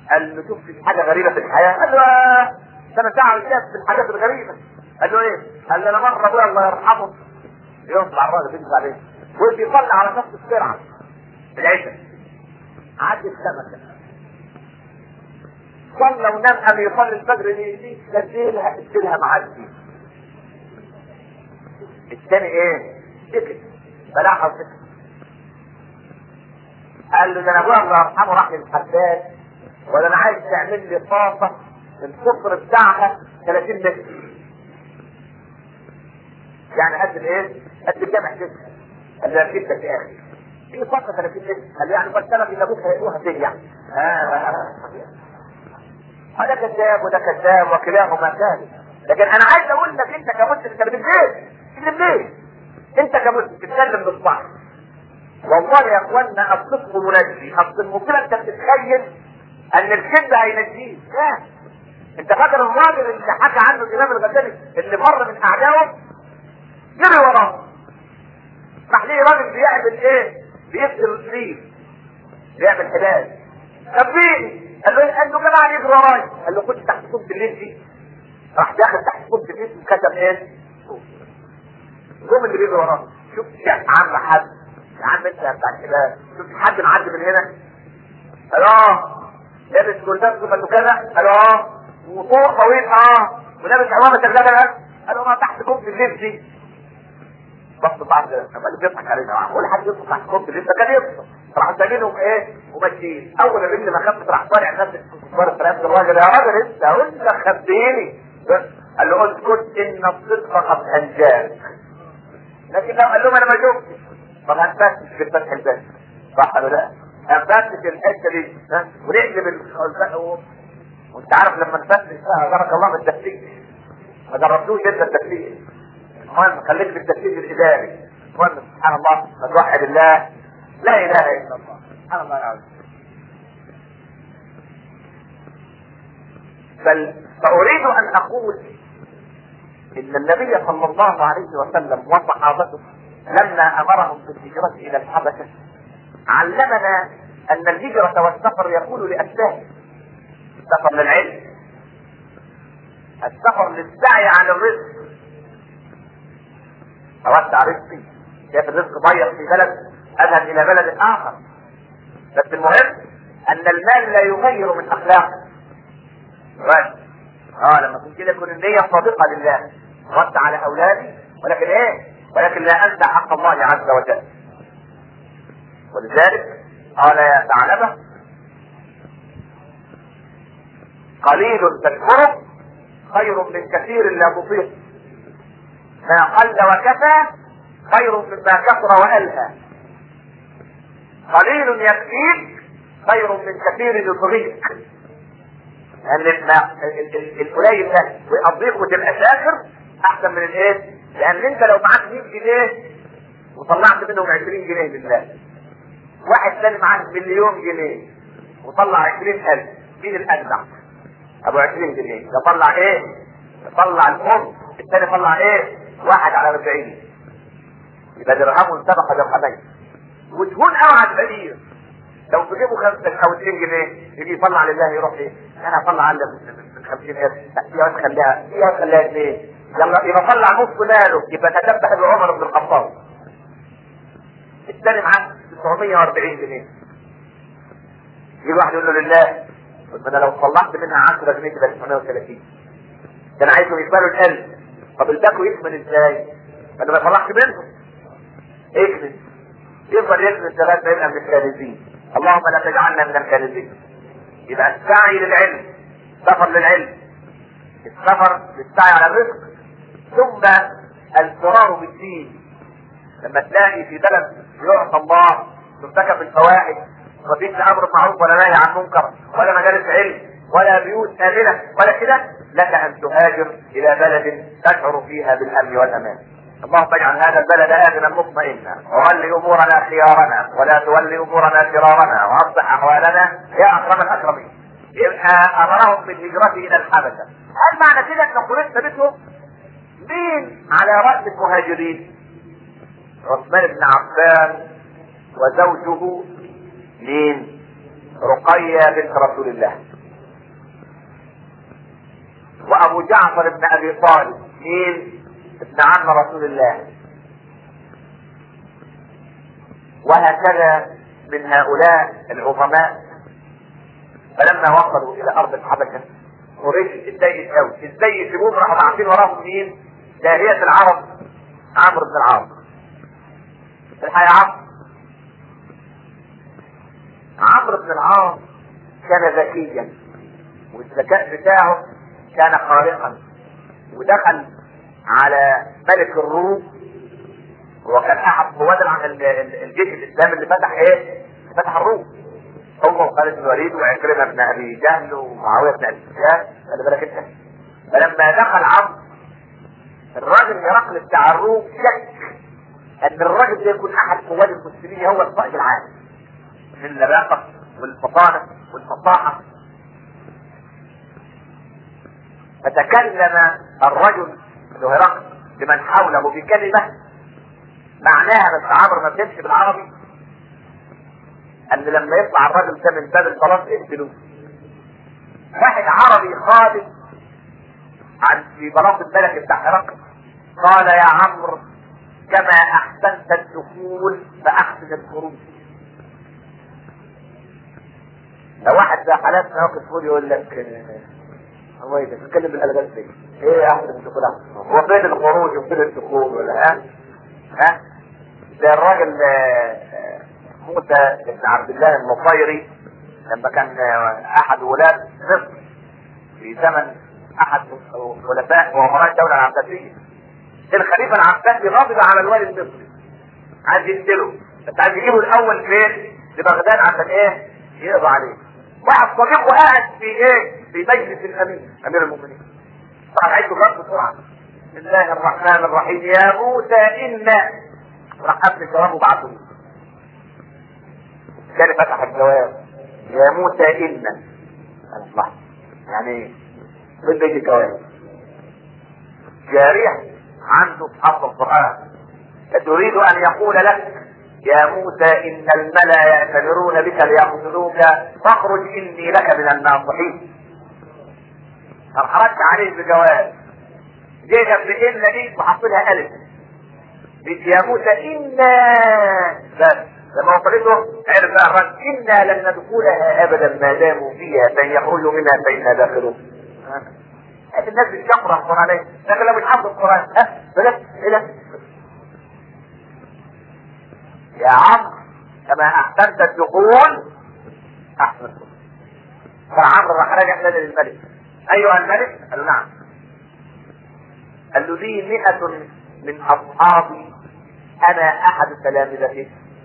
قال له شفت حاجه غريبه في الحياه؟ قال له انا تعرف في الحاجات الغريبه. قال له ايه؟ قال له انا مره ابويا الله يرحمه يطلع الراجل يمشي عليه ويصلي على نفس السرعه في العشاء، عدى السمكه صلى ونام، قام يصلي الفجر دي تسجيلها تسجيلها معدي. الثاني ايه؟ سكت بلاحظ سكت. قال له ده انا ابويا الله يرحمه راح للحداد ولا انا عايز تعمل لي طاسه الصفر بتاعها ثلاثين متر، يعني قد الايه؟ قد الجامع كده. قال له اكيد يا اخي في طاسه ثلاثين متر. قال له يعني بشتغل ان ابوك هيقولوها فين يعني؟ هذا كذاب وده كذاب وكلاهما كاذب. لكن انا عايز اقول لك انت كمسلم انت بتكذب تكذب ليه؟ انت كمسلم تتكلم بالصح. والله يا اخوانا الصدق منجي. اصل المصيبه انت بتتخيل ان الكذب هينجيك. لا، انت فاكر الراجل اللي حكى عنه الامام الغزالي اللي مر من اعدائه جري وراه، راح ليه راجل بيعمل ايه؟ بيقتل الريف، بيعمل حلال. خبيني. قال له قال له جماعه يجري ورايا. قال له خد تحت صوت الليل دي. راح داخل تحت صوت الليل وكتب ايه؟ قوم اللي بيجري وراه. شوف يا عم حد يا عم انت يا بتاع الحلال، شوف حد معدي من هنا؟ قال اه. لابس جلدان ثم كذا؟ قال اه. وطوق طويل اه. ولابس عمامه ثلاجه؟ قال له ما تحت كوب الليل دي. بص بعض عمال بيضحك علينا، كل حد يضحك تحت كوب الليل ده كان يضحك. راح سايبينهم ايه؟ وماشيين. اول الرجل ما خفت راح طالع نفس الكفار الثلاثه. الراجل يا راجل انت قلت خبيني. قال له اسكت ان الصدق قد انجاك. لكن لو قال لهم انا ما شفتش طب هنفتش في الفتح الباب صح ولا لا؟ هنفتش الحته دي ها ونقلب الخلفاء. وانت عارف لما نفتش فيها بارك الله من التفتيش ما جربتوش انت التفتيش. المهم خليك في التفتيش الاداري. المهم سبحان الله نتوحد الله لا اله الا الله سبحان الله العظيم. بل فاريد ان اقول ان النبي صلى الله عليه وسلم وصحابته لما امرهم بالهجرة الى الحبشة علمنا ان الهجرة والسفر يكون لاسباب. السفر للعلم، السفر للسعي على الرزق. اوسع رزقي، شايف الرزق ضيق في بلد اذهب الى بلد اخر. بس المهم ان المال لا يغير من اخلاقه. اه لما تكون كده يكون النية صادقة لله. رد على اولادي ولكن ايه؟ ولكن لا انسى حق الله عز وجل. ولذلك قال يا ثعلبة قليل تشكره خير من كثير لا تطيق. ما قل وكفى خير مما كثر والهى. قليل يكفيك خير من كثير يطغيك. لان القليل ده ويقضيك وتبقى شاكر احسن من الايه؟ لان انت لو معاك مية جنيه وطلعت منهم عشرين جنيه لله، واحد ثاني معاك مليون جنيه وطلع عشرين الف، مين الاجدع؟ ابو عشرين جنيه يطلع ايه؟ يطلع الام. الثاني طلع ايه؟ واحد على اربعين. يبقى درهم سبق درهمين. وتهون قوي على الفقير لو تجيبوا خمسة او عشرين جنيه يجي يطلع لله يروح ايه؟ انا اطلع على من خمسين الف يا خليها يا خليها جنيه يلا يبقى طلع نص ماله. يبقى تشبه بعمر بن الخطاب. الثاني معاه تسعمية واربعين جنيه. يجي واحد يقول له لله انا لو طلعت منها عشرة جنيه تبقى تسعمية وثلاثين. كان عايزهم يقبلوا الالف. طب الباكو يكمل ازاي؟ انا ما طلعت منه. اكنس يفضل يكنس لغايه ما يبقى من الكارثين. اللهم لا تجعلنا من الكارثين. يبقى السعي للعلم، السفر للعلم، السفر للسعي على الرزق، ثم الفرار بالدين. لما تلاقي في بلد يعصى الله ترتكب الفواحش ومفيش امر معروف ولا نهي عن منكر ولا مجالس علم ولا بيوت امنه ولا كده، لك ان تهاجر الى بلد تشعر فيها بالامن والامان. اللهم اجعل هذا البلد امنا مطمئنا وولي امورنا خيارنا ولا تولي امورنا شرارنا واصلح احوالنا يا اكرم الاكرمين. يبقى امرهم بالهجره الى الحبشه. هل معنى كده ان قريش سابتهم؟ مين على راس المهاجرين؟ عثمان بن عفان وزوجه مين؟ رقية بنت رسول الله وابو جعفر بن ابي طالب مين؟ ابن عم رسول الله. وهكذا من هؤلاء العظماء. فلما وصلوا الى ارض الحبشه قريش اتضايقت قوي، ازاي يسيبوهم؟ راحوا باعتين وراهم مين؟ داهية العرب عمرو بن العاص. الحقيقة عمرو عمرو بن العاص كان ذكيا، والذكاء بتاعه كان خارقا، ودخل على ملك الروم، وكان احد قواد الجيش الاسلامي اللي فتح ايه؟ فتح الروم، هو وخالد بن الوليد وعكرمه بن ابي جهل ومعاويه بن ابي سفيان. خلي بالك انت. فلما دخل عمرو الراجل هرقل بتاع الروم شك ان الراجل ده يكون احد قواد المسلمين، هو القائد العام من اللباقه والفطانه والفصاحه. فتكلم الرجل هرقل لمن حوله بكلمه معناها، بس عمرو ما فهمش بالعربي، ان لما يطلع الرجل ده من باب الصلاه اقتلوه. واحد عربي خالد عن في بلاط الملك بتاع هرقل قال: يا عمرو كما احسنت الدخول فاحسن الخروج. لو واحد زي حالاتنا واقف فوق يقول لك هو ايه ده بتتكلم بالالغاز دي؟ ايه احسن الدخول؟ هو فين الخروج وفين الدخول؟ ولا ها ها ده الراجل موسى بن عبد الله النصيري لما كان احد ولاد مصر في زمن احد خلفاء وامراء الدوله العباسيه، الخليفه العباسي غضب على الوالي المصري، عايز يقتله، بس عايز يجيبه الاول فين؟ لبغداد عشان ايه؟ يقضى عليه. واحد صديقه قاعد في ايه؟ في مجلس الامير امير المؤمنين. طبعا عايزه غضب بسرعه. بسم الله الرحمن الرحيم. يا موسى انا راح قبل الجواب وبعته كان فتح الجواب. يا موسى انا الله يعني من بيت الجواب جارية عنده حفظ القرآن تريد ان يقول لك يا موسى ان الملأ يأتمرون بك ليقتلوك فاخرج اني لك من الناصحين. فرحت عليه بجواب جيت بإن دي وحطلها ألف يا موسى إنا بس لما وصلته عرف بقى الرجل إنا لن ندخلها أبدا ما داموا فيها فإن يخرجوا منها فإنا داخلون. الناس بتقرأ القرآن عليه لكن لو مش حافظ القرآن ها بلاش إيه يا عمرو كما أحسنت الدخول أحسن الدخول. فعمرو راح راجع نادي للملك. أيها الملك؟ قال له نعم. قال له لي مئة من أصحابي أنا أحد تلامذتي.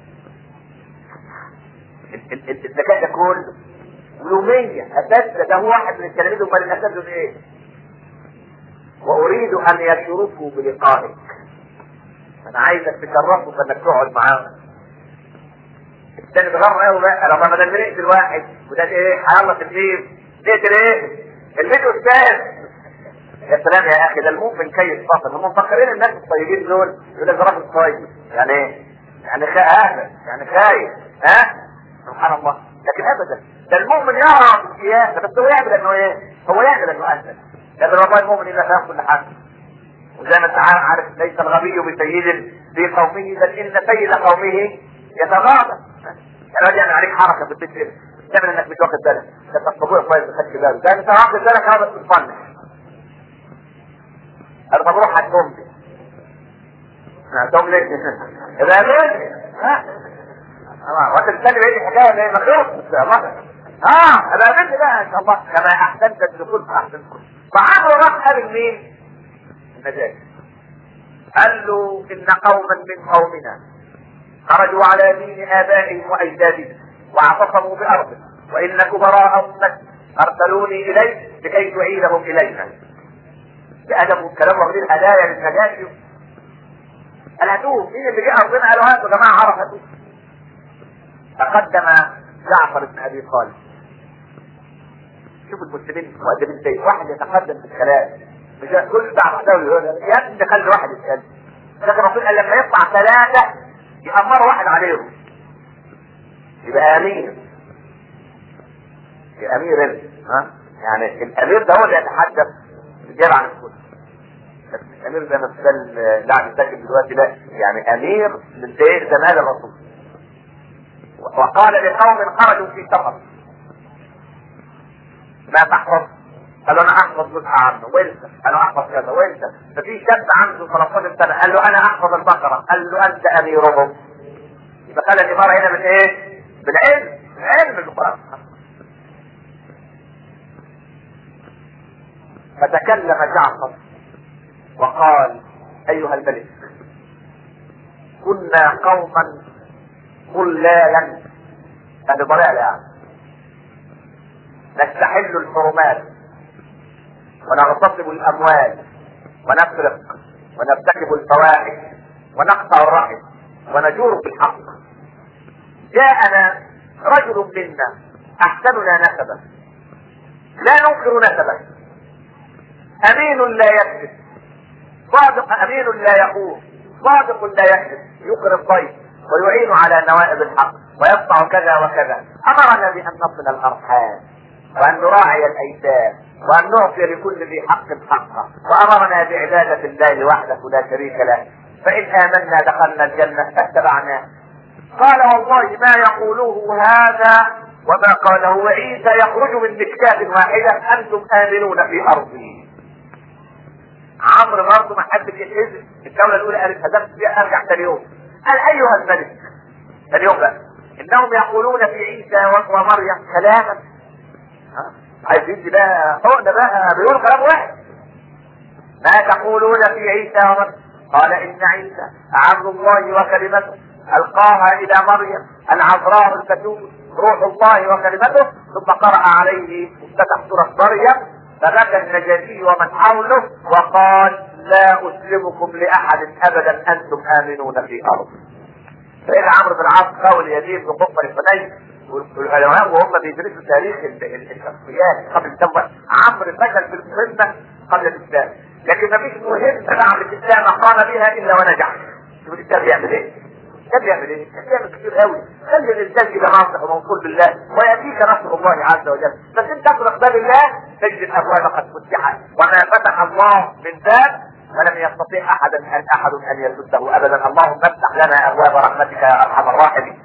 الذكاء ده كله ولو مية أساس ده هو واحد من التلاميذ. امال الأساس دول إيه؟ وأريد أن يشرفوا بلقائك. أنا عايزك تشرفوا فإنك تقعد معاهم. الثاني بغرر قوي بقى لو ما نقتل الواحد وده ايه هيلا في البيت نقتل ايه؟ البيت أستاذ. يا سلام يا اخي ده المؤمن كيس فقط. هم مفكرين الناس الطيبين دول يقول لك راجل طيب يعني ايه؟ يعني خائف يعني خايف ها؟ سبحان الله. لكن ابدا ده المؤمن يرى السياسه بس هو يعمل انه ايه؟ هو يعمل انه اهدى. لكن والله المؤمن اذا فاهم كل حاجه. وزي ما انت عارف ليس الغبي بسيد في قومه بل ان سيد قومه يتغاضى. الراجل يعمل عليك حركه في البيت كده تعمل انك مش واخد بالك. ده تصبوع كويس ما خدش بالك. ده انت واخد بالك هذا بتصنع. انا بروح هتقوم لي هتقوم لي اذا ليه ها وقت الثاني بقيت الحكايه ليه مخلوق ان شاء الله اه اذا بنت بقى ان شاء الله كما احسنت الدخول فاحسن الدخول. فعمرو راح قابل مين؟ النجاشي. قال له ان قوما من قومنا خرجوا على دين ابائهم واجدادهم واعتصموا بارضه وان كبراء امتك ارسلوني اليك لكي تعيدهم الينا. بأدب والكلام واخدين هدايا للنجاشي. قال هاتوه مين اللي جه ارضنا؟ قالوا هاتوا يا جماعه عرف هاتوه. تقدم جعفر بن ابي طالب. شوف المسلمين مؤدبين ازاي. واحد يتقدم في الكلام مش كل بعض دولة يقول يا ابني خلي واحد يتكلم. لكن الرسول قال لما يطلع ثلاثه يأمر واحد عليهم يبقى امير. يبقى امير انت ها يعني الامير ده هو اللي يتحدث زياده عن الكل. بس مش امير زي ما مثال لاعب يسجل دلوقتي، لا يعني امير من ايه زمان الرسول. وقال لقوم خرجوا في سفر ما تحفظ؟ قال له انا احفظ جزء عنه. وانت؟ قال له احفظ كذا. وانت؟ ففي شاب عنده ثلاثة عشر سنه قال له انا احفظ البقره. قال له انت اميرهم. يبقى خلى الاماره هنا من ايه؟ بالعلم. العلم بالقران. فتكلم جعفر وقال ايها الملك كنا قوما ضلالا، هذا ضلال يعني، نستحل الحرمات ونغتصب الاموال ونسرق ونرتكب الفواحش ونقطع الرحم ونجور في الحق. جاءنا رجل منا احسننا نسبا لا ننكر نسبه، امين لا يكذب، صادق امين لا يقول، صادق لا يكذب، يقر الضيف ويعين على نوائب الحق ويقطع كذا وكذا. امرنا بان نصل الارحام وان نراعي الايتام وان نعطي لكل ذي حق حقه، وامرنا بعباده الله وحده لا شريك له، فان امنا دخلنا الجنه فاتبعناه. قال والله ما يقوله هذا وما قاله عيسى يخرج من مشكاة واحدة انتم امنون في ارضي. عمرو برضه ما حدش يتهز. الدولة الاولى قالت هزمت فيها ارجع ثاني يوم. قال ايها الملك ثاني يوم بقى انهم يقولون في عيسى ومريم كلاما. عايز يدي بقى حقنا بقى بيقول كلام واحد. ما تقولون في عيسى ومريم؟ قال ان عيسى عبد الله وكلمته القاها الى مريم العذراء البتول روح الله وكلمته. ثم قرأ عليه افتتح سورة مريم فبكى النجاشي ومن حوله وقال لا اسلمكم لاحد ابدا انتم امنون في ارض. فإذا عمرو بن العاص قول يزيد بن قطب الحنين والعلماء وهم بيدرسوا تاريخ الشخصيات قبل التوبة، عمرو فشل في المهمة قبل الاسلام، لكن ما فيش مهمة بعد الاسلام قام بها الا ونجح. شوف الاسلام بيعمل ايه؟ الاسلام بيعمل ايه؟ الاسلام بيعمل كتير قوي. خلي الانسان كده ناصح وموصول بالله وياتيك نصر الله عز وجل، بس انت تطرق باب الله تجد الابواب قد فتحت، وما فتح الله من باب ولم يستطيع احد ان احد ان يسده ابدا. اللهم افتح لنا ابواب رحمتك يا ارحم الراحمين.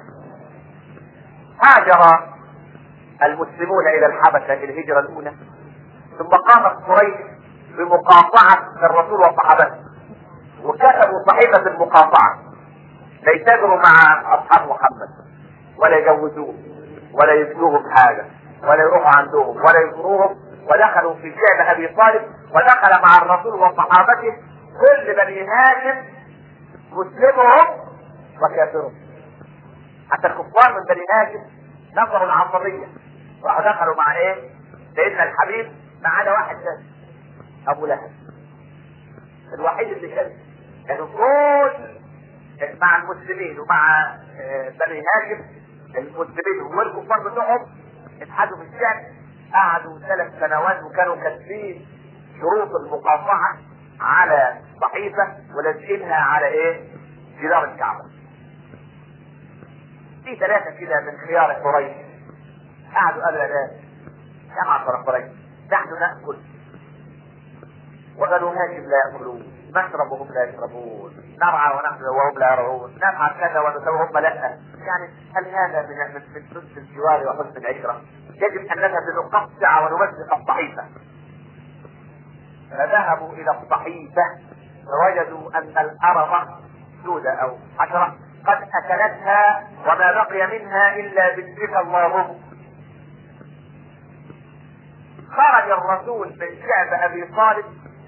هاجر المسلمون الى الحبشه الهجره الاولى، ثم قامت قريش بمقاطعه الرسول وصحابته، وكتبوا صحيفه المقاطعه ليتاجروا مع اصحاب محمد ولا يجوزوهم ولا يسلوهم حاجه ولا يروحوا عندهم ولا يزوروهم، ودخلوا في شعب ابي طالب ودخل مع الرسول وصحابته كل بني هاشم مسلمهم وكافرهم. حتى الكفار من بني هاشم نظروا العصبيه ودخلوا مع ايه؟ سيدنا الحبيب ما عدا واحد بس، ابو لهب الوحيد اللي كان كانوا كل مع المسلمين ومع بني هاشم المسلمين والكفار بتوعهم اتحدوا في الشعب. قعدوا ثلاث سنوات وكانوا كاتبين شروط المقاطعه على صحيفه ولازقينها على ايه؟ جدار الكعبه. في ثلاثه كده من خيار قريش قعدوا قالوا يا ناس يا معشر قريش نحن ناكل وبنو هاشم لا ياكلون، نشرب وهم لا يشربون، نرعى ونحن وهم لا يرعون، نفعل كذا ونسوي وهم لا. يعني هل هذا من من من حسن الجوار وحسن العشره؟ يجب ان نذهب لنقطع ونمزق الصحيفه. فذهبوا الى الصحيفه فوجدوا ان الارض سودة او حشره قد اكلتها وما بقي منها الا باسمك اللهم. خرج الرسول من شعب ابي طالب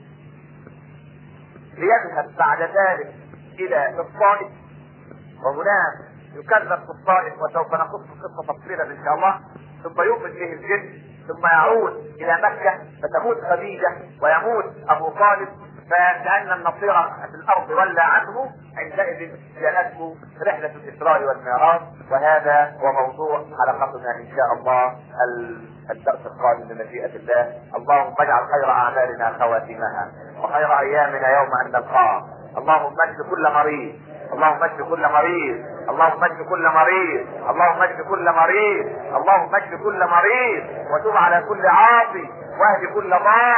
ليذهب بعد ذلك الى الطائف، وهناك يكذب في الطائف وسوف نقص قصه تفصيلا ان شاء الله، ثم يؤمن به الجن ثم يعود الى مكه فتموت خديجه ويموت ابو طالب، فكأن النصير في الارض ولى عنه. عندئذ جاءته رحله الاسراء والمعراج، وهذا هو موضوع حلقتنا ان شاء الله الدرس القادم بمشيئه الله. اللهم اجعل خير اعمالنا خواتمها وخير ايامنا يوم ان نلقاه. اللهم اشف كل مريض، اللهم اشف كل مريض، اللهم اشف كل مريض، اللهم اشف كل مريض، اللهم اشف كل مريض، وتب على كل عاصي واهد كل ضال.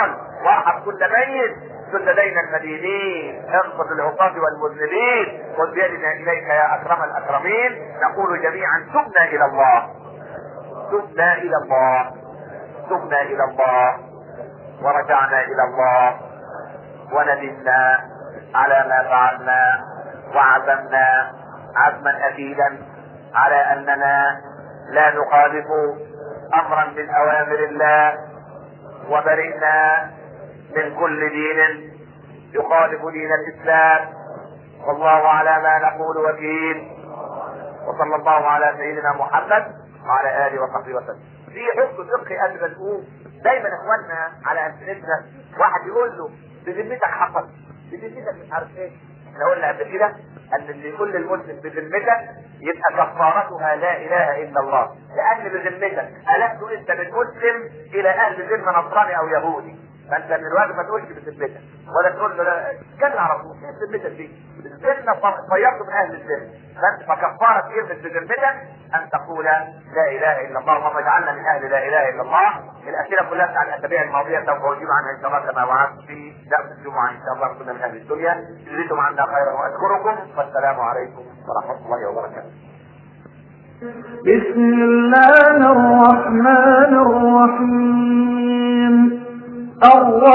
وارحم كل ميت، كل لدينا المدينين، انقذ العصاة والمذنبين، خذ بيدنا اليك يا اكرم الاكرمين. نقول جميعا تبنا الى الله، تبنا الى الله، تبنا الى الله، ورجعنا الى الله، وندمنا على ما فعلنا، وعزمنا عزما اكيدا على اننا لا نخالف امرا من اوامر الله، وبرئنا من كل دين يخالف دين الاسلام، والله على ما نقول وكيل. وصلى الله على سيدنا محمد وعلى اله وصحبه وسلم. في حكم فقهي قبل ما نقول، دايما اخواننا على السنتنا واحد يقول له بذمتك حصل، بذمتك مش عارف ايه. احنا قلنا قبل كده ان اللي يقول للمسلم بذمتك يبقى كفارتها لا اله الا الله، لان بذمتك الست انت من مسلم الى اهل ذمه نصراني او يهودي، فانت من الواجب ما تقولش بذمتك، ولا تقول له لا اتكلم على طول ايه بذمتك دي؟ الذمه طيرته من اهل الذمه، فانت فكفاره كلمه بذمتك ان تقول لا اله الا الله. اللهم اجعلنا من اهل لا اله الا الله. الاسئله كلها بتاع الاسابيع الماضيه سوف اجيب عنها ان شاء الله كما وعدت في درس الجمعه ان شاء الله. كنا من اهل الدنيا، جزيتم عنا خيرا واشكركم، والسلام عليكم ورحمه الله وبركاته. بسم الله الرحمن الرحيم. الله